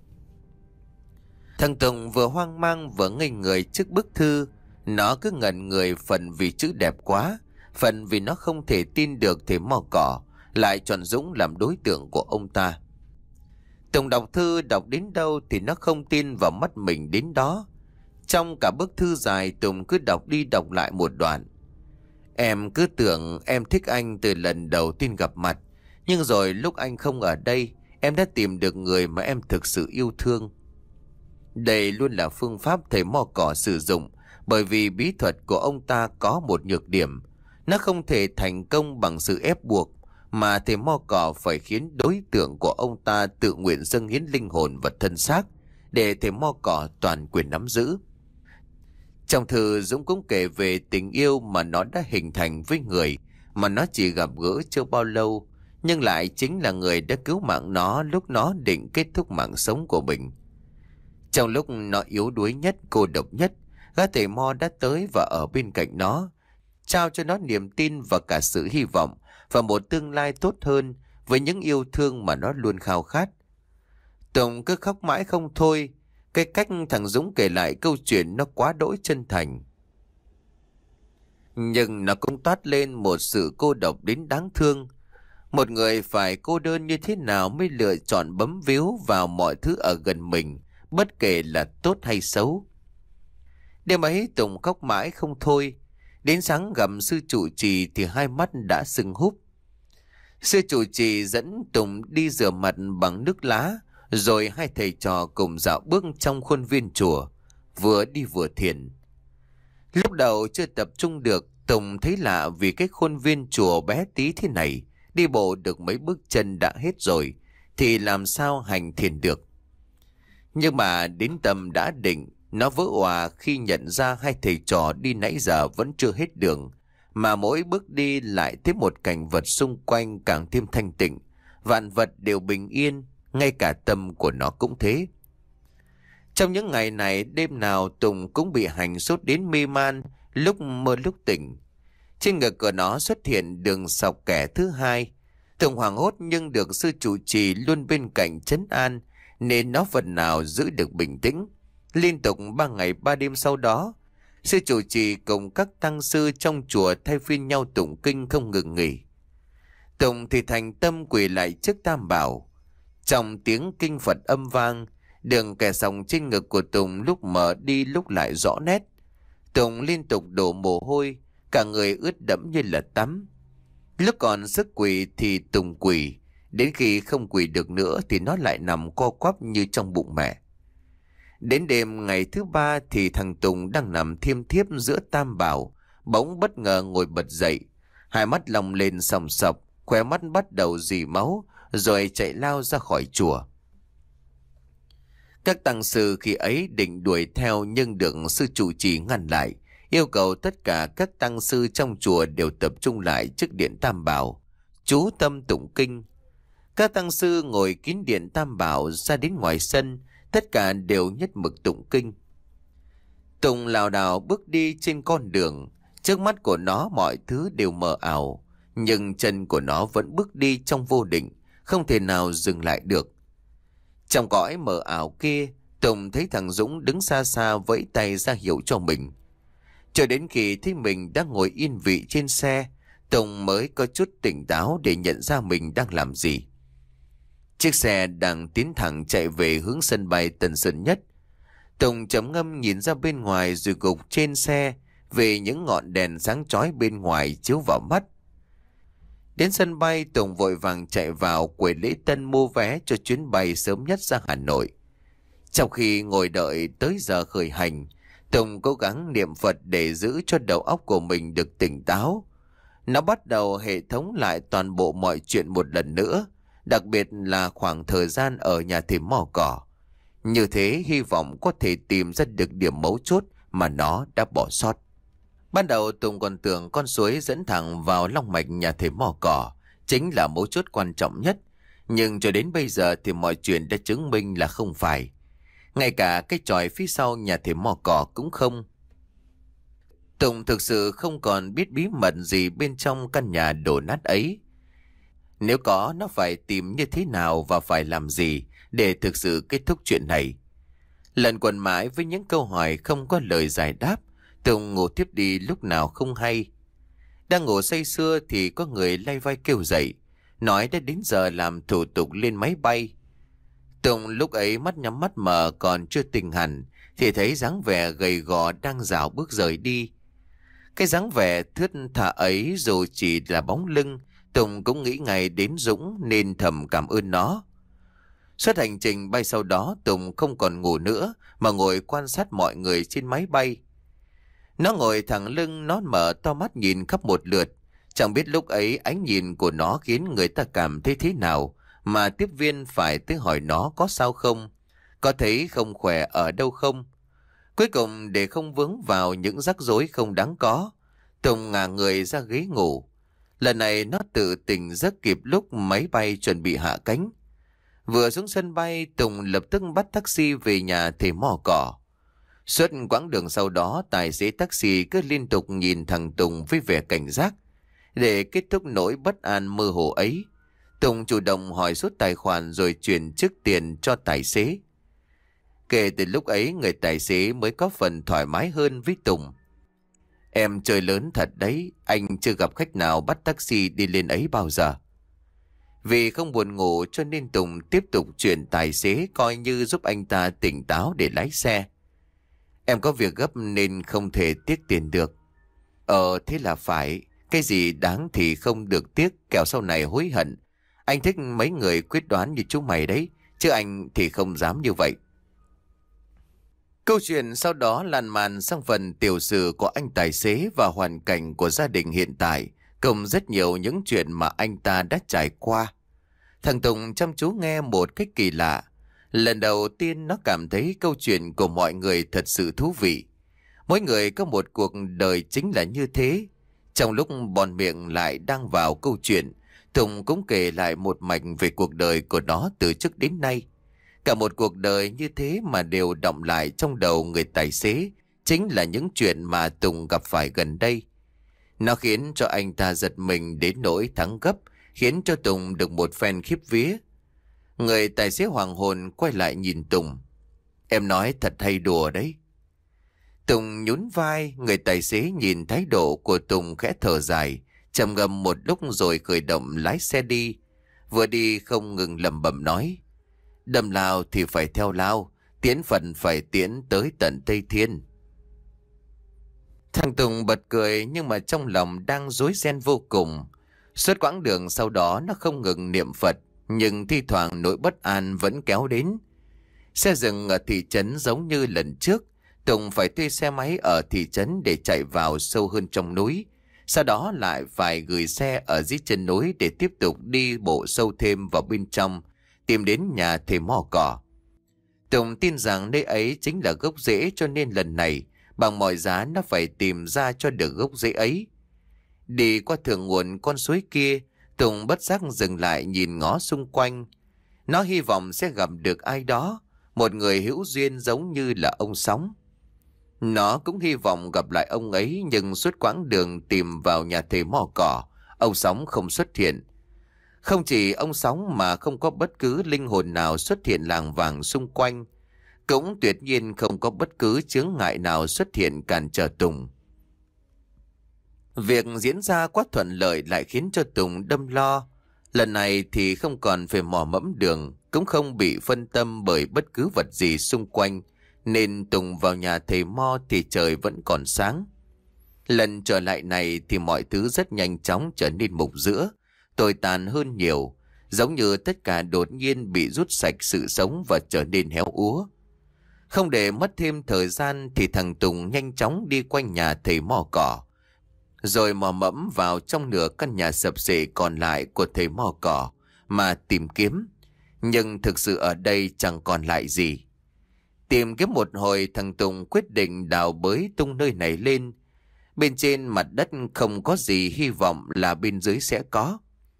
Thằng Tùng vừa hoang mang vừa ngây người trước bức thư. Nó cứ ngẩn người, phần vì chữ đẹp quá, phần vì nó không thể tin được thầy Mo Cỏ lại chọn Dũng làm đối tượng của ông ta. Tùng đọc thư đọc đến đâu thì nó không tin vào mắt mình đến đó. Trong cả bức thư dài, Tùng cứ đọc đi đọc lại một đoạn. Em cứ tưởng em thích anh từ lần đầu tiên gặp mặt, nhưng rồi lúc anh không ở đây, em đã tìm được người mà em thực sự yêu thương. Đây luôn là phương pháp thầy Mo Cỏ sử dụng, bởi vì bí thuật của ông ta có một nhược điểm. Nó không thể thành công bằng sự ép buộc, mà thầy Mo Cỏ phải khiến đối tượng của ông ta tự nguyện dâng hiến linh hồn và thân xác để thầy Mo Cỏ toàn quyền nắm giữ. Trong thư, Dũng cũng kể về tình yêu mà nó đã hình thành với người mà nó chỉ gặp gỡ chưa bao lâu, nhưng lại chính là người đã cứu mạng nó lúc nó định kết thúc mạng sống của mình. Trong lúc nó yếu đuối nhất, cô độc nhất, gã thầy Mo đã tới và ở bên cạnh nó, trao cho nó niềm tin và cả sự hy vọng và một tương lai tốt hơn với những yêu thương mà nó luôn khao khát. Tùng cứ khóc mãi không thôi. Cái cách thằng Dũng kể lại câu chuyện nó quá đỗi chân thành. Nhưng nó cũng toát lên một sự cô độc đến đáng thương. Một người phải cô đơn như thế nào mới lựa chọn bấm víu vào mọi thứ ở gần mình, bất kể là tốt hay xấu. Đêm ấy Tùng khóc mãi không thôi. Đến sáng gặp sư trụ trì thì hai mắt đã sưng húp. Sư trụ trì dẫn Tùng đi rửa mặt bằng nước lá, rồi hai thầy trò cùng dạo bước trong khuôn viên chùa, vừa đi vừa thiền. Lúc đầu chưa tập trung được, Tùng thấy lạ vì cái khuôn viên chùa bé tí thế này, đi bộ được mấy bước chân đã hết rồi, thì làm sao hành thiền được. Nhưng mà đến tầm đã định, nó vỡ òa khi nhận ra hai thầy trò đi nãy giờ vẫn chưa hết đường, mà mỗi bước đi lại thấy một cảnh vật xung quanh càng thêm thanh tịnh, vạn vật đều bình yên, ngay cả tâm của nó cũng thế. Trong những ngày này, đêm nào Tùng cũng bị hành sốt đến mê man, lúc mơ lúc tỉnh. Trên ngực của nó xuất hiện đường sọc kẻ thứ hai. Tùng hoảng hốt nhưng được sư trụ trì luôn bên cạnh trấn an, nên nó phần nào giữ được bình tĩnh. Liên tục ba ngày ba đêm sau đó, sư trụ trì cùng các tăng sư trong chùa thay phiên nhau tụng kinh không ngừng nghỉ. Tùng thì thành tâm quỳ lại trước Tam Bảo. Trong tiếng kinh Phật âm vang, đường kẻ sòng trên ngực của Tùng lúc mở đi lúc lại rõ nét. Tùng liên tục đổ mồ hôi, cả người ướt đẫm như là tắm. Lúc còn sức quỳ thì Tùng quỳ, đến khi không quỳ được nữa thì nó lại nằm co quắp như trong bụng mẹ. Đến đêm ngày thứ ba thì thằng Tùng đang nằm thiêm thiếp giữa Tam Bảo, bỗng bất ngờ ngồi bật dậy, hai mắt long lên sòng sọc, khóe mắt bắt đầu rỉ máu, rồi chạy lao ra khỏi chùa. Các tăng sư khi ấy định đuổi theo nhưng được sư trụ trì ngăn lại, yêu cầu tất cả các tăng sư trong chùa đều tập trung lại trước điện Tam Bảo, chú tâm tụng kinh. Các tăng sư ngồi kín điện Tam Bảo ra đến ngoài sân, tất cả đều nhất mực tụng kinh. Tùng lảo đảo bước đi trên con đường, trước mắt của nó mọi thứ đều mờ ảo, nhưng chân của nó vẫn bước đi trong vô định, không thể nào dừng lại được. Trong cõi mờ ảo kia, Tùng thấy thằng Dũng đứng xa xa vẫy tay ra hiệu cho mình. Cho đến khi thấy mình đang ngồi yên vị trên xe, Tùng mới có chút tỉnh táo để nhận ra mình đang làm gì. Chiếc xe đang tiến thẳng chạy về hướng sân bay Tân Sơn Nhất. Tùng trầm ngâm nhìn ra bên ngoài rồi gục trên xe vì những ngọn đèn sáng chói bên ngoài chiếu vào mắt. Đến sân bay, Tùng vội vàng chạy vào quầy lễ tân mua vé cho chuyến bay sớm nhất ra Hà Nội. Trong khi ngồi đợi tới giờ khởi hành, Tùng cố gắng niệm Phật để giữ cho đầu óc của mình được tỉnh táo. Nó bắt đầu hệ thống lại toàn bộ mọi chuyện một lần nữa, đặc biệt là khoảng thời gian ở nhà thầy mò cỏ. Như thế hy vọng có thể tìm ra được điểm mấu chốt mà nó đã bỏ sót. Ban đầu Tùng còn tưởng con suối dẫn thẳng vào long mạch nhà thầy mò cỏ chính là mấu chốt quan trọng nhất, nhưng cho đến bây giờ thì mọi chuyện đã chứng minh là không phải. Ngay cả cái chòi phía sau nhà thầy mò cỏ cũng không. Tùng thực sự không còn biết bí mật gì bên trong căn nhà đổ nát ấy. Nếu có, nó phải tìm như thế nào và phải làm gì để thực sự kết thúc chuyện này. Lần quần mãi với những câu hỏi không có lời giải đáp, Tùng ngủ tiếp đi lúc nào không hay. Đang ngủ say sưa thì có người lay vai kêu dậy, nói đã đến giờ làm thủ tục lên máy bay. Tùng lúc ấy mắt nhắm mắt mở còn chưa tỉnh hẳn thì thấy dáng vẻ gầy gò đang dạo bước rời đi. Cái dáng vẻ thướt tha ấy dù chỉ là bóng lưng, Tùng cũng nghĩ ngay đến Dũng nên thầm cảm ơn nó. Suốt hành trình bay sau đó, Tùng không còn ngủ nữa mà ngồi quan sát mọi người trên máy bay. Nó ngồi thẳng lưng, nó mở to mắt nhìn khắp một lượt. Chẳng biết lúc ấy ánh nhìn của nó khiến người ta cảm thấy thế nào mà tiếp viên phải tới hỏi nó có sao không, có thấy không khỏe ở đâu không. Cuối cùng để không vướng vào những rắc rối không đáng có, Tùng ngả người ra ghế ngủ. Lần này nó tự tỉnh giấc kịp lúc máy bay chuẩn bị hạ cánh. Vừa xuống sân bay, Tùng lập tức bắt taxi về nhà thầy mò cỏ. Suốt quãng đường sau đó, tài xế taxi cứ liên tục nhìn thằng Tùng với vẻ cảnh giác. Để kết thúc nỗi bất an mơ hồ ấy, Tùng chủ động hỏi số tài khoản rồi chuyển trước tiền cho tài xế. Kể từ lúc ấy, người tài xế mới có phần thoải mái hơn với Tùng. Em chơi lớn thật đấy, anh chưa gặp khách nào bắt taxi đi lên ấy bao giờ. Vì không buồn ngủ cho nên Tùng tiếp tục chuyển tài xế coi như giúp anh ta tỉnh táo để lái xe. Em có việc gấp nên không thể tiếc tiền được. Ờ thế là phải, cái gì đáng thì không được tiếc kẻo sau này hối hận. Anh thích mấy người quyết đoán như chúng mày đấy, chứ anh thì không dám như vậy. Câu chuyện sau đó lan man sang phần tiểu sử của anh tài xế và hoàn cảnh của gia đình hiện tại, cùng rất nhiều những chuyện mà anh ta đã trải qua. Thằng Tùng chăm chú nghe một cách kỳ lạ. Lần đầu tiên nó cảm thấy câu chuyện của mọi người thật sự thú vị. Mỗi người có một cuộc đời chính là như thế. Trong lúc bọn miệng lại đang vào câu chuyện, Tùng cũng kể lại một mạch về cuộc đời của nó từ trước đến nay. Cả một cuộc đời như thế mà đều đọng lại trong đầu người tài xế chính là những chuyện mà Tùng gặp phải gần đây. Nó khiến cho anh ta giật mình đến nỗi thắng gấp, khiến cho Tùng được một phen khiếp vía. Người tài xế hoàng hồn quay lại nhìn Tùng. Em nói thật hay đùa đấy? Tùng nhún vai, người tài xế nhìn thái độ của Tùng khẽ thở dài, trầm ngâm một lúc rồi khởi động lái xe đi. Vừa đi không ngừng lẩm bẩm nói. Đâm lao thì phải theo lao, tiến phận phải tiến tới tận Tây Thiên. Thằng Tùng bật cười nhưng mà trong lòng đang rối ren vô cùng. Suốt quãng đường sau đó nó không ngừng niệm Phật, nhưng thi thoảng nỗi bất an vẫn kéo đến. Xe dừng ở thị trấn giống như lần trước, Tùng phải thuê xe máy ở thị trấn để chạy vào sâu hơn trong núi. Sau đó lại phải gửi xe ở dưới chân núi để tiếp tục đi bộ sâu thêm vào bên trong, tìm đến nhà thầy mò cỏ. Tùng tin rằng nơi ấy chính là gốc rễ, cho nên lần này bằng mọi giá nó phải tìm ra cho được gốc rễ ấy. Đi qua thượng nguồn con suối kia, Tùng bất giác dừng lại nhìn ngó xung quanh. Nó hy vọng sẽ gặp được ai đó, một người hữu duyên giống như là ông Sóng. Nó cũng hy vọng gặp lại ông ấy, nhưng suốt quãng đường tìm vào nhà thầy mò cỏ, ông Sóng không xuất hiện. Không chỉ ông Sóng mà không có bất cứ linh hồn nào xuất hiện làng vàng xung quanh. Cũng tuyệt nhiên không có bất cứ chướng ngại nào xuất hiện cản trở Tùng. Việc diễn ra quá thuận lợi lại khiến cho Tùng đâm lo. Lần này thì không còn phải mò mẫm đường, cũng không bị phân tâm bởi bất cứ vật gì xung quanh, nên Tùng vào nhà thầy mo thì trời vẫn còn sáng. Lần trở lại này thì mọi thứ rất nhanh chóng trở nên mục giữa, tồi tàn hơn nhiều, giống như tất cả đột nhiên bị rút sạch sự sống và trở nên héo úa. Không để mất thêm thời gian thì thằng Tùng nhanh chóng đi quanh nhà thầy mò cỏ, rồi mò mẫm vào trong nửa căn nhà sập xệ còn lại của thầy mò cỏ mà tìm kiếm. Nhưng thực sự ở đây chẳng còn lại gì. Tìm kiếm một hồi, thằng Tùng quyết định đào bới tung nơi này lên. Bên trên mặt đất không có gì, hy vọng là bên dưới sẽ có.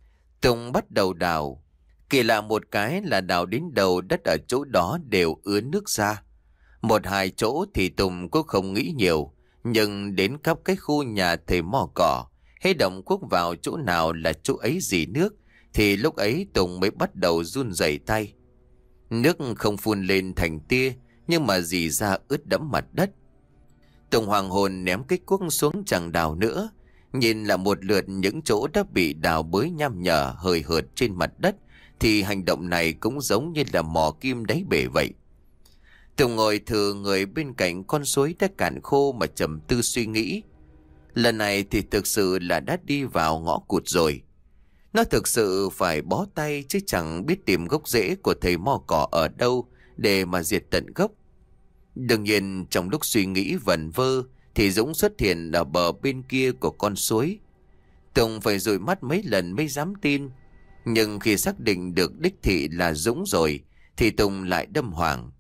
Tùng bắt đầu đào. Kỳ lạ một cái là đào đến đầu đất ở chỗ đó đều ứa nước ra. Một hai chỗ thì Tùng cũng không nghĩ nhiều, nhưng đến khắp cái khu nhà thầy mò cỏ, hay động cuốc vào chỗ nào là chỗ ấy dì nước, thì lúc ấy Tùng mới bắt đầu run rẩy tay. Nước không phun lên thành tia, nhưng mà dì ra ướt đẫm mặt đất. Tùng hoàng hồn ném cái cuốc xuống chẳng đào nữa, nhìn là một lượt những chỗ đã bị đào bới nham nhở hời hợt trên mặt đất, thì hành động này cũng giống như là mò kim đáy bể vậy. Tùng ngồi thừ người bên cạnh con suối đã cạn khô mà trầm tư suy nghĩ. Lần này thì thực sự là đã đi vào ngõ cụt rồi. Nó thực sự phải bó tay, chứ chẳng biết tìm gốc rễ của thầy mò cỏ ở đâu để mà diệt tận gốc. Đương nhiên trong lúc suy nghĩ vẩn vơ thì Dũng xuất hiện ở bờ bên kia của con suối. Tùng phải dụi mắt mấy lần mới dám tin. Nhưng khi xác định được đích thị là Dũng rồi thì Tùng lại đâm hoàng.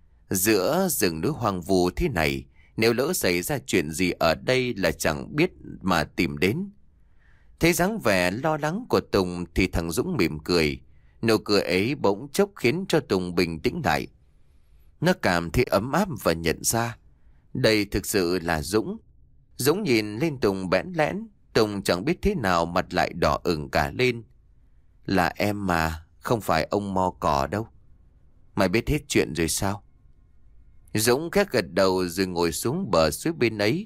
Giữa rừng núi hoang vu thế này, nếu lỡ xảy ra chuyện gì ở đây là chẳng biết mà tìm đến. Thấy dáng vẻ lo lắng của Tùng thì thằng Dũng mỉm cười. Nụ cười ấy bỗng chốc khiến cho Tùng bình tĩnh lại. Nó cảm thấy ấm áp và nhận ra đây thực sự là Dũng. Dũng nhìn lên Tùng bẽn lẽn. Tùng chẳng biết thế nào mặt lại đỏ ửng cả lên. Là em mà, không phải ông mo cỏ đâu. Mày biết hết chuyện rồi sao? Dũng khẽ gật đầu rồi ngồi xuống bờ suối bên ấy.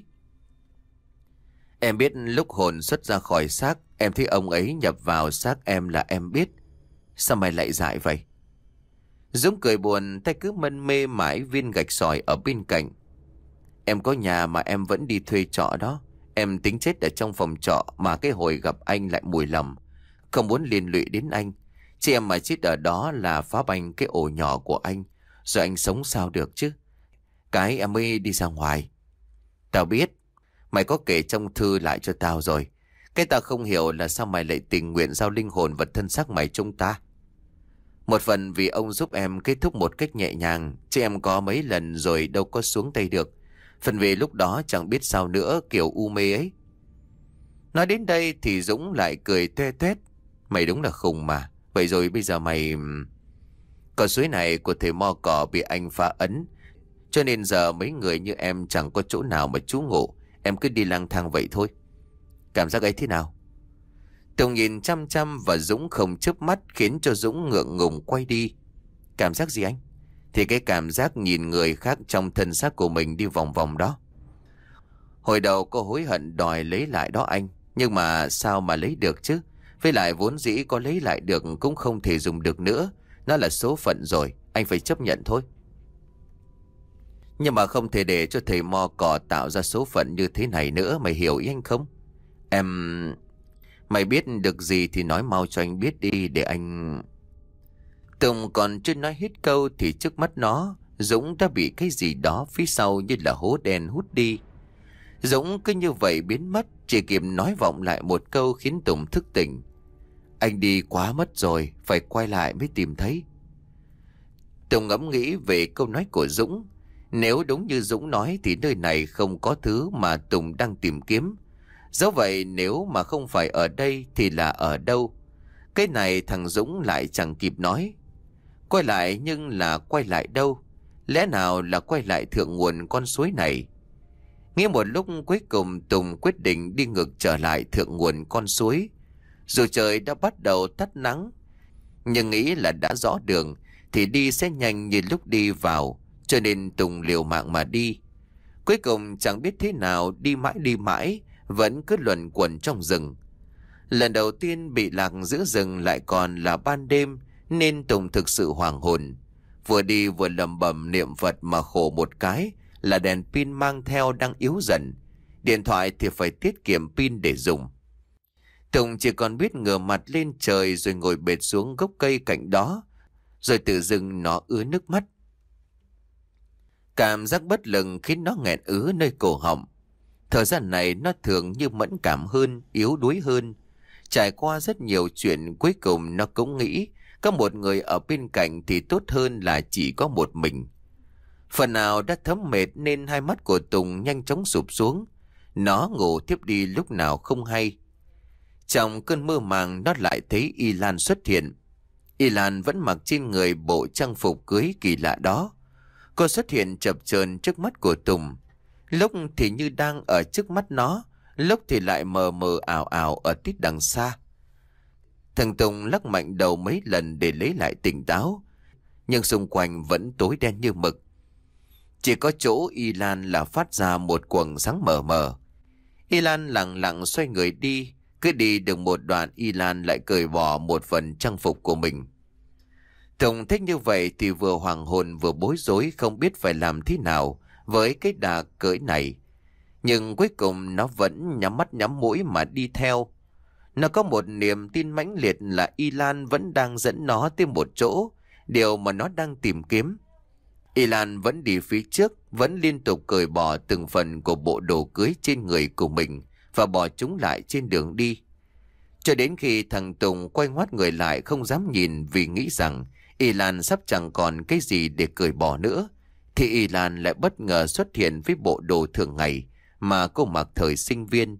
Em biết lúc hồn xuất ra khỏi xác, em thấy ông ấy nhập vào xác em là em biết. Sao mày lại dại vậy? Dũng cười buồn, tay cứ mân mê mãi viên gạch sỏi ở bên cạnh. Em có nhà mà em vẫn đi thuê trọ đó. Em tính chết ở trong phòng trọ mà cái hồi gặp anh lại mùi lòng. Không muốn liên lụy đến anh. Chứ em mà chết ở đó là phá banh cái ổ nhỏ của anh. Rồi anh sống sao được chứ? Cái em mới đi ra ngoài. Tao biết. Mày có kể trong thư lại cho tao rồi. Cái tao không hiểu là sao mày lại tình nguyện giao linh hồn và thân xác mày chúng ta. Một phần vì ông giúp em kết thúc một cách nhẹ nhàng, chứ em có mấy lần rồi đâu có xuống tay được. Phần vì lúc đó chẳng biết sao nữa, kiểu u mê ấy. Nói đến đây thì Dũng lại cười toe toét. Mày đúng là khùng mà. Vậy rồi bây giờ mày... Con suối này của thầy mo cỏ bị anh phá ấn, cho nên giờ mấy người như em chẳng có chỗ nào mà trú ngụ. Em cứ đi lang thang vậy thôi. Cảm giác ấy thế nào? Tùng nhìn chăm chăm và Dũng không chớp mắt, khiến cho Dũng ngượng ngùng quay đi. Cảm giác gì anh? Thì cái cảm giác nhìn người khác trong thân xác của mình đi vòng vòng đó. Hồi đầu cô hối hận đòi lấy lại đó anh. Nhưng mà sao mà lấy được chứ? Với lại vốn dĩ có lấy lại được cũng không thể dùng được nữa. Nó là số phận rồi, anh phải chấp nhận thôi. Nhưng mà không thể để cho thầy mo cỏ tạo ra số phận như thế này nữa, mày hiểu ý anh không? Em... Mày biết được gì thì nói mau cho anh biết đi để anh... Tùng còn chưa nói hết câu thì trước mắt nó, Dũng đã bị cái gì đó phía sau như là hố đen hút đi. Dũng cứ như vậy biến mất, chỉ kịp nói vọng lại một câu khiến Tùng thức tỉnh. Anh đi quá mất rồi, phải quay lại mới tìm thấy. Tùng ngẫm nghĩ về câu nói của Dũng. Nếu đúng như Dũng nói thì nơi này không có thứ mà Tùng đang tìm kiếm. Dẫu vậy nếu mà không phải ở đây thì là ở đâu? Cái này thằng Dũng lại chẳng kịp nói. Quay lại nhưng là quay lại đâu? Lẽ nào là quay lại thượng nguồn con suối này? Nghĩ một lúc cuối cùng Tùng quyết định đi ngược trở lại thượng nguồn con suối. Dù trời đã bắt đầu tắt nắng, nhưng nghĩ là đã rõ đường thì đi sẽ nhanh như lúc đi vào, cho nên Tùng liều mạng mà đi. Cuối cùng chẳng biết thế nào đi mãi đi mãi, vẫn cứ luẩn quẩn trong rừng. Lần đầu tiên bị lạc giữa rừng lại còn là ban đêm, nên Tùng thực sự hoảng hồn. Vừa đi vừa lẩm bẩm niệm Phật mà khổ một cái là đèn pin mang theo đang yếu dần. Điện thoại thì phải tiết kiệm pin để dùng. Tùng chỉ còn biết ngửa mặt lên trời rồi ngồi bệt xuống gốc cây cạnh đó, rồi tự dưng nó ứa nước mắt. Cảm giác bất lực khiến nó nghẹn ứ nơi cổ họng. Thời gian này nó thường như mẫn cảm hơn, yếu đuối hơn. Trải qua rất nhiều chuyện, cuối cùng nó cũng nghĩ có một người ở bên cạnh thì tốt hơn là chỉ có một mình. Phần nào đã thấm mệt nên hai mắt của Tùng nhanh chóng sụp xuống. Nó ngủ thiếp đi lúc nào không hay. Trong cơn mơ màng nó lại thấy Y Lan xuất hiện. Y Lan vẫn mặc trên người bộ trang phục cưới kỳ lạ đó. Cô xuất hiện chập chờn trước mắt của Tùng. Lúc thì như đang ở trước mắt nó, lúc thì lại mờ mờ ảo ảo ở tít đằng xa. Thằng Tùng lắc mạnh đầu mấy lần để lấy lại tỉnh táo, nhưng xung quanh vẫn tối đen như mực. Chỉ có chỗ Y Lan là phát ra một quầng sáng mờ mờ. Y Lan lặng lặng xoay người đi. Cứ đi được một đoạn Y Lan lại cởi bỏ một phần trang phục của mình. Tùng thích như vậy thì vừa hoàng hồn vừa bối rối, không biết phải làm thế nào với cái đà cưỡi này. Nhưng cuối cùng nó vẫn nhắm mắt nhắm mũi mà đi theo. Nó có một niềm tin mãnh liệt là Y Lan vẫn đang dẫn nó tới một chỗ, điều mà nó đang tìm kiếm. Y Lan vẫn đi phía trước, vẫn liên tục cởi bỏ từng phần của bộ đồ cưới trên người của mình và bỏ chúng lại trên đường đi. Cho đến khi thằng Tùng quay ngoắt người lại không dám nhìn vì nghĩ rằng Y Lan sắp chẳng còn cái gì để cởi bỏ nữa, thì Y Lan lại bất ngờ xuất hiện với bộ đồ thường ngày mà cô mặc thời sinh viên.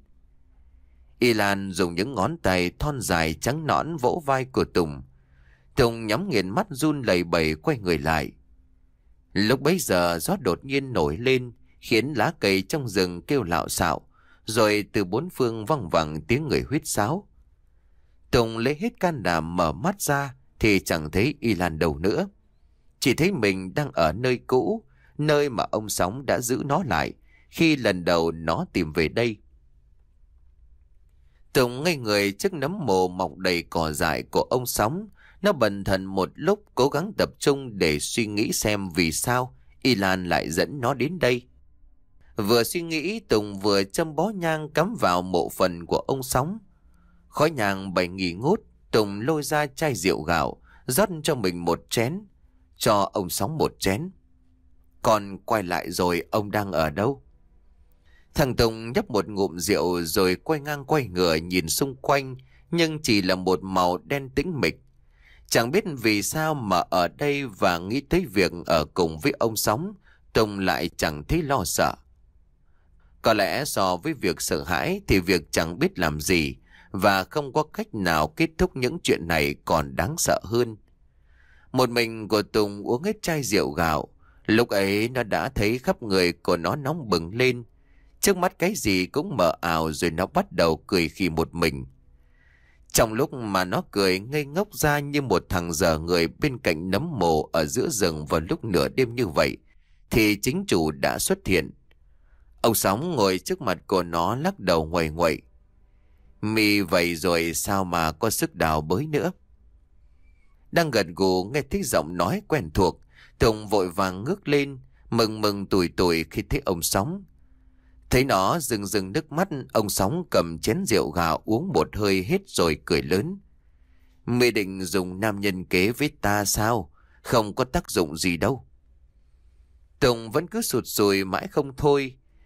Y Lan dùng những ngón tay thon dài trắng nõn vỗ vai của Tùng. Tùng nhắm nghiền mắt run lẩy bẩy quay người lại. Lúc bấy giờ gió đột nhiên nổi lên, khiến lá cây trong rừng kêu lạo xạo, rồi từ bốn phương văng vẳng tiếng người huýt sáo. Tùng lấy hết can đảm mở mắt ra thì chẳng thấy Y Lan đâu nữa. Chỉ thấy mình đang ở nơi cũ, nơi mà ông Sóng đã giữ nó lại khi lần đầu nó tìm về đây. Tùng ngây người trước nấm mồ mọc đầy cỏ dại của ông Sóng. Nó bần thần một lúc, cố gắng tập trung để suy nghĩ xem vì sao Y Lan lại dẫn nó đến đây. Vừa suy nghĩ, Tùng vừa châm bó nhang cắm vào mộ phần của ông Sóng. Khói nhang bay nghỉ ngút, Tùng lôi ra chai rượu gạo, rót cho mình một chén, cho ông Sóng một chén. Còn quay lại rồi, ông đang ở đâu? Thằng Tùng nhấp một ngụm rượu rồi quay ngang quay ngửa nhìn xung quanh, nhưng chỉ là một màu đen tĩnh mịch. Chẳng biết vì sao mà ở đây và nghĩ tới việc ở cùng với ông Sóng, Tùng lại chẳng thấy lo sợ. Có lẽ so với việc sợ hãi thì việc chẳng biết làm gì và không có cách nào kết thúc những chuyện này còn đáng sợ hơn. Một mình của Tùng uống hết chai rượu gạo. Lúc ấy nó đã thấy khắp người của nó nóng bừng lên. Trước mắt cái gì cũng mờ ảo, rồi nó bắt đầu cười khi một mình. Trong lúc mà nó cười ngây ngốc ra như một thằng dở người bên cạnh nấm mồ ở giữa rừng vào lúc nửa đêm như vậy, thì chính chủ đã xuất hiện. Ông Sóng ngồi trước mặt của nó lắc đầu nguầy nguậy. Mi vậy rồi sao mà có sức đào bới nữa? Đang gật gù nghe thấy giọng nói quen thuộc, Tùng vội vàng ngước lên, mừng mừng tủi tủi khi thấy ông Sóng. Thấy nó rưng rưng nước mắt, ông Sóng cầm chén rượu gạo uống một hơi hết rồi cười lớn. Mi định dùng nam nhân kế với ta sao? Không có tác dụng gì đâu. Tùng vẫn cứ sụt sùi mãi không thôi.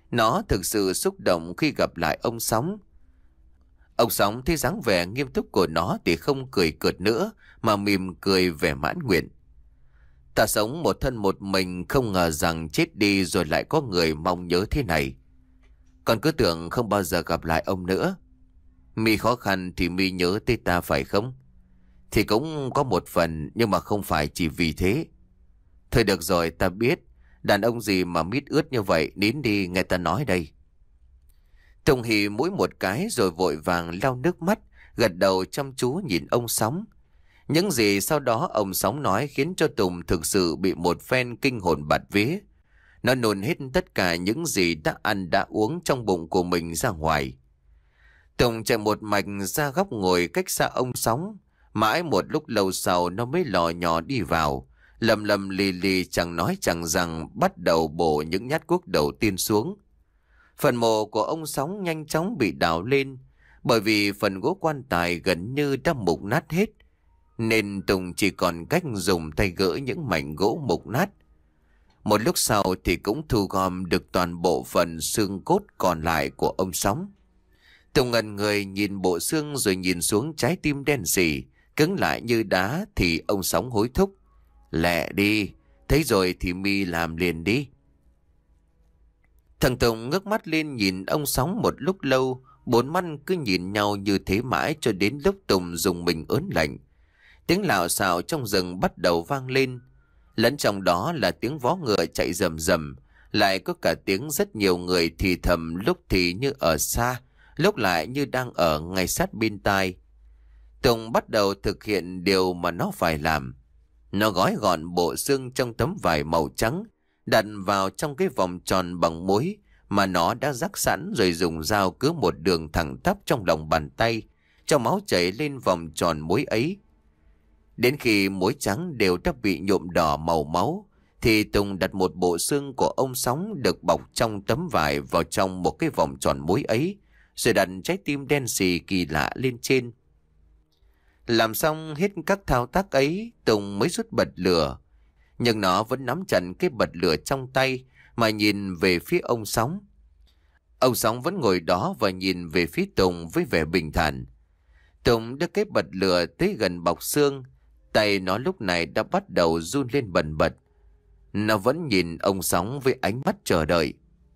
Nó thực sự xúc động khi gặp lại ông Sóng. Ông Sóng thấy dáng vẻ nghiêm túc của nó thì không cười cợt nữa, mà mỉm cười vẻ mãn nguyện. Ta sống một thân một mình, không ngờ rằng chết đi rồi lại có người mong nhớ thế này. Con cứ tưởng không bao giờ gặp lại ông nữa. Mi khó khăn thì Mi nhớ tới ta phải không? Thì cũng có một phần, nhưng mà không phải chỉ vì thế. Thôi được rồi, ta biết. Đàn ông gì mà mít ướt như vậy, nín đi nghe ta nói đây. Tùng hì mũi một cái rồi vội vàng lau nước mắt, gật đầu chăm chú nhìn ông Sóng. Những gì sau đó ông Sóng nói khiến cho Tùng thực sự bị một phen kinh hồn bạt vía. Nó nôn hết tất cả những gì đã ăn đã uống trong bụng của mình ra ngoài. Tùng chạy một mạch ra góc ngồi cách xa ông Sóng. Mãi một lúc lâu sau nó mới lò nhỏ đi vào, lầm lầm lì lì chẳng nói chẳng rằng bắt đầu bổ những nhát cuốc đầu tiên xuống. Phần mộ của ông Sóng nhanh chóng bị đào lên, bởi vì phần gỗ quan tài gần như đã mục nát hết, nên Tùng chỉ còn cách dùng tay gỡ những mảnh gỗ mục nát. Một lúc sau thì cũng thu gom được toàn bộ phần xương cốt còn lại của ông Sóng. Tùng ngẩn người nhìn bộ xương rồi nhìn xuống trái tim đen sì, cứng lại như đá thì ông Sóng hối thúc. Lẹ đi, thấy rồi thì mi làm liền đi. Thằng Tùng ngước mắt lên nhìn ông Sóng một lúc lâu, bốn mắt cứ nhìn nhau như thế mãi cho đến lúc Tùng dùng mình ớn lạnh. Tiếng lạo xạo trong rừng bắt đầu vang lên, lẫn trong đó là tiếng vó ngựa chạy rầm rầm, lại có cả tiếng rất nhiều người thì thầm, lúc thì như ở xa, lúc lại như đang ở ngay sát bên tai. Tùng bắt đầu thực hiện điều mà nó phải làm. Nó gói gọn bộ xương trong tấm vải màu trắng, đặt vào trong cái vòng tròn bằng muối mà nó đã rắc sẵn, rồi dùng dao cứ một đường thẳng tắp trong lòng bàn tay, cho máu chảy lên vòng tròn muối ấy. Đến khi muối trắng đều đã bị nhuộm đỏ màu máu, thì Tùng đặt một bộ xương của ông Sóng được bọc trong tấm vải vào trong một cái vòng tròn muối ấy, rồi đặt trái tim đen xì kỳ lạ lên trên. Làm xong hết các thao tác ấy, Tùng mới rút bật lửa, nhưng nó vẫn nắm chặt cái bật lửa trong tay mà nhìn về phía ông Sóng. Ông Sóng vẫn ngồi đó và nhìn về phía Tùng với vẻ bình thản. Tùng đưa cái bật lửa tới gần bọc xương, tay nó lúc này đã bắt đầu run lên bần bật. Nó vẫn nhìn ông Sóng với ánh mắt chờ đợi.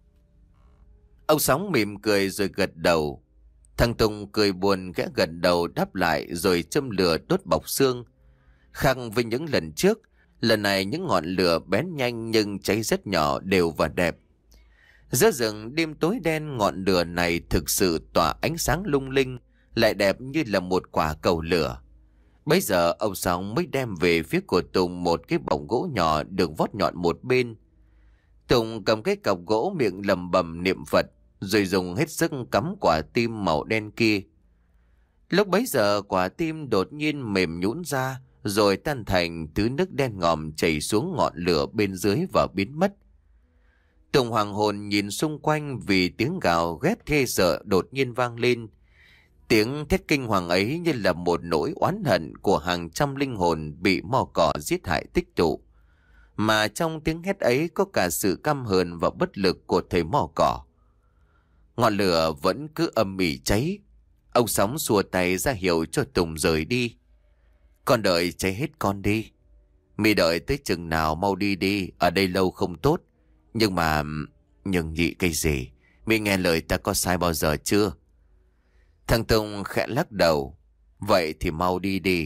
Ông Sóng mỉm cười rồi gật đầu. Thằng Tùng cười buồn ghé gật đầu đáp lại rồi châm lửa đốt bọc xương. Khác với những lần trước, lần này những ngọn lửa bén nhanh nhưng cháy rất nhỏ, đều và đẹp. Giữa rừng đêm tối đen, ngọn lửa này thực sự tỏa ánh sáng lung linh, lại đẹp như là một quả cầu lửa. Bấy giờ ông Sóng mới đem về phía của Tùng một cái bọng gỗ nhỏ được vót nhọn một bên. Tùng cầm cái cọc gỗ miệng lầm bầm niệm Phật, rồi dùng hết sức cắm quả tim màu đen kia. Lúc bấy giờ quả tim đột nhiên mềm nhũn ra, rồi tan thành thứ nước đen ngòm chảy xuống ngọn lửa bên dưới và biến mất. Tùng hoàng hồn nhìn xung quanh vì tiếng gào ghét ghê sợ đột nhiên vang lên. Tiếng thét kinh hoàng ấy như là một nỗi oán hận của hàng trăm linh hồn bị mò cỏ giết hại tích tụ. Mà trong tiếng hét ấy có cả sự căm hờn và bất lực của thầy mò cỏ. Ngọn lửa vẫn cứ âm ỉ cháy. Ông Sóng xua tay ra hiệu cho Tùng rời đi. Con đợi cháy hết con đi. Mi đợi tới chừng nào mau đi đi, ở đây lâu không tốt. Nhưng mà... Nhưng nhị cái gì? Mi nghe lời ta có sai bao giờ chưa? Thằng Tùng khẽ lắc đầu. Vậy thì mau đi đi.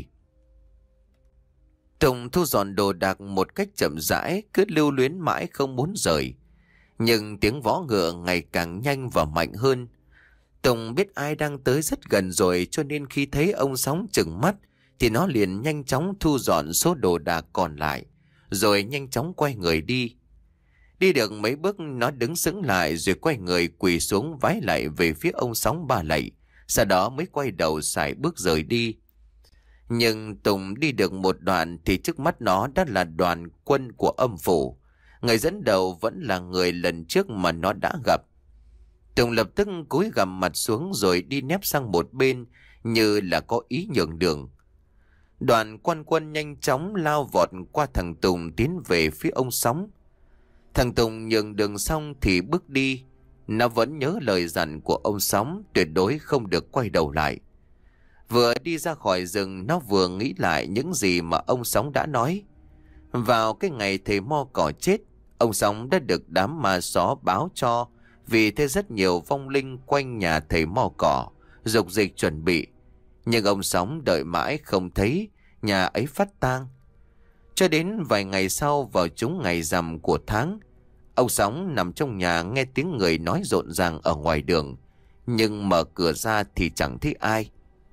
Tùng thu dọn đồ đạc một cách chậm rãi, cứ lưu luyến mãi không muốn rời. Nhưng tiếng vó ngựa ngày càng nhanh và mạnh hơn. Tùng biết ai đang tới rất gần rồi, cho nên khi thấy ông Sóng chừng mắt thì nó liền nhanh chóng thu dọn số đồ đạc còn lại, rồi nhanh chóng quay người đi. Đi được mấy bước nó đứng sững lại, rồi quay người quỳ xuống vái lại về phía ông Sóng ba lạy, sau đó mới quay đầu sải bước rời đi. Nhưng Tùng đi được một đoạn thì trước mắt nó đã là đoàn quân của âm phủ. Người dẫn đầu vẫn là người lần trước mà nó đã gặp. Tùng lập tức cúi gằm mặt xuống rồi đi nép sang một bên như là có ý nhường đường. Đoàn quan quân nhanh chóng lao vọt qua thằng Tùng tiến về phía ông Sóng. Thằng Tùng nhường đường xong thì bước đi. Nó vẫn nhớ lời dặn của ông Sóng tuyệt đối không được quay đầu lại. Vừa đi ra khỏi rừng, nó vừa nghĩ lại những gì mà ông Sóng đã nói. Vào cái ngày thầy mo cỏ chết, ông Sóng đã được đám ma só báo cho, vì thế rất nhiều vong linh quanh nhà thầy mo cỏ dục dịch chuẩn bị. Nhưng ông Sóng đợi mãi không thấy nhà ấy phát tang. Cho đến vài ngày sau, vào trúng ngày rằm của tháng, ông Sóng nằm trong nhà nghe tiếng người nói rộn ràng ở ngoài đường, nhưng mở cửa ra thì chẳng thấy ai.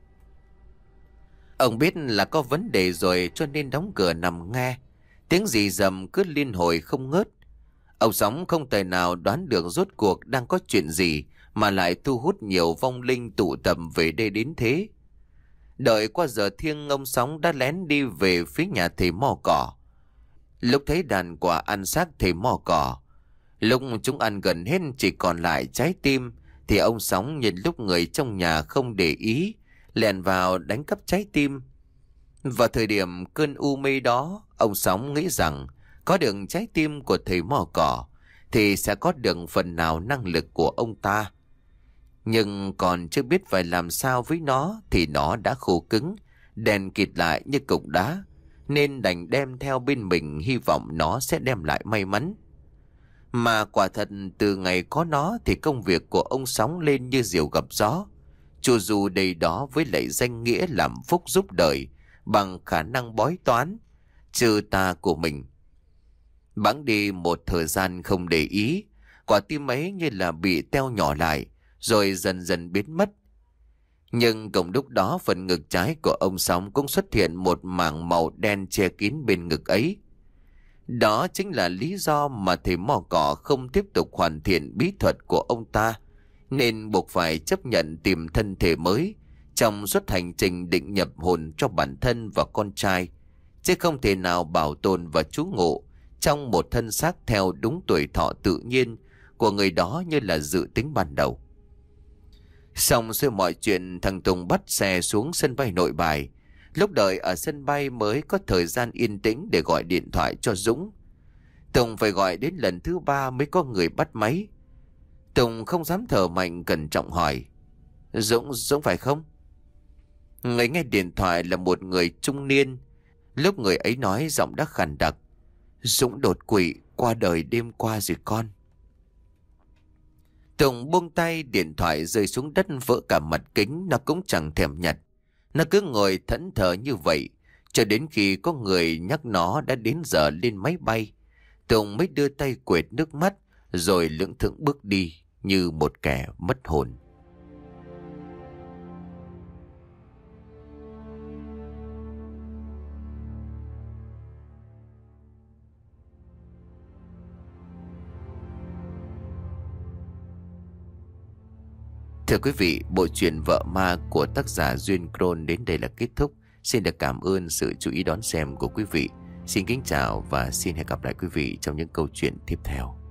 Ông biết là có vấn đề rồi cho nên đóng cửa nằm nghe. Tiếng rì rầm cứ liên hồi không ngớt. Ông Sóng không thể nào đoán được rốt cuộc đang có chuyện gì mà lại thu hút nhiều vong linh tụ tập về đây đến thế. Đợi qua giờ thiêng, ông Sóng đã lén đi về phía nhà thầy mo cỏ. Lúc thấy đàn quả ăn xác thầy mo cỏ, lúc chúng ăn gần hết chỉ còn lại trái tim, thì ông Sóng nhìn lúc người trong nhà không để ý, lèn vào đánh cắp trái tim. Vào thời điểm cơn u mê đó, ông Sóng nghĩ rằng có được trái tim của thầy mo cỏ thì sẽ có được phần nào năng lực của ông ta. Nhưng còn chưa biết phải làm sao với nó thì nó đã khô cứng, đèn kịt lại như cục đá, nên đành đem theo bên mình, hy vọng nó sẽ đem lại may mắn. Mà quả thật từ ngày có nó thì công việc của ông Sóng lên như diều gặp gió. Chu du đầy đó với lại danh nghĩa làm phúc giúp đời bằng khả năng bói toán trừ tà của mình. Bẵng đi một thời gian không để ý, quả tim ấy như là bị teo nhỏ lại rồi dần dần biến mất. Nhưng cùng lúc đó, phần ngực trái của ông Sóng cũng xuất hiện một mảng màu đen che kín bên ngực ấy. Đó chính là lý do mà thầy mò cỏ không tiếp tục hoàn thiện bí thuật của ông ta, nên buộc phải chấp nhận tìm thân thể mới trong suốt hành trình định nhập hồn cho bản thân và con trai, chứ không thể nào bảo tồn và trú ngụ trong một thân xác theo đúng tuổi thọ tự nhiên của người đó như là dự tính ban đầu. Xong xuôi mọi chuyện, thằng Tùng bắt xe xuống sân bay Nội Bài. Lúc đợi ở sân bay mới có thời gian yên tĩnh để gọi điện thoại cho Dũng. Tùng phải gọi đến lần thứ ba mới có người bắt máy. Tùng không dám thở mạnh, cẩn trọng hỏi: Dũng, Dũng phải không? Người nghe điện thoại là một người trung niên. Lúc người ấy nói, giọng đã khàn đặc: Dũng đột quỵ, qua đời đêm qua rồi con. Tùng buông tay, điện thoại rơi xuống đất vỡ cả mặt kính. Nó cũng chẳng thèm nhặt. Nó cứ ngồi thẫn thờ như vậy cho đến khi có người nhắc nó đã đến giờ lên máy bay. Tùng mới đưa tay quệt nước mắt rồi lững thững bước đi như một kẻ mất hồn. Thưa quý vị, bộ truyện Vợ Ma của tác giả Duyên Crôn đến đây là kết thúc. Xin được cảm ơn sự chú ý đón xem của quý vị. Xin kính chào và xin hẹn gặp lại quý vị trong những câu chuyện tiếp theo.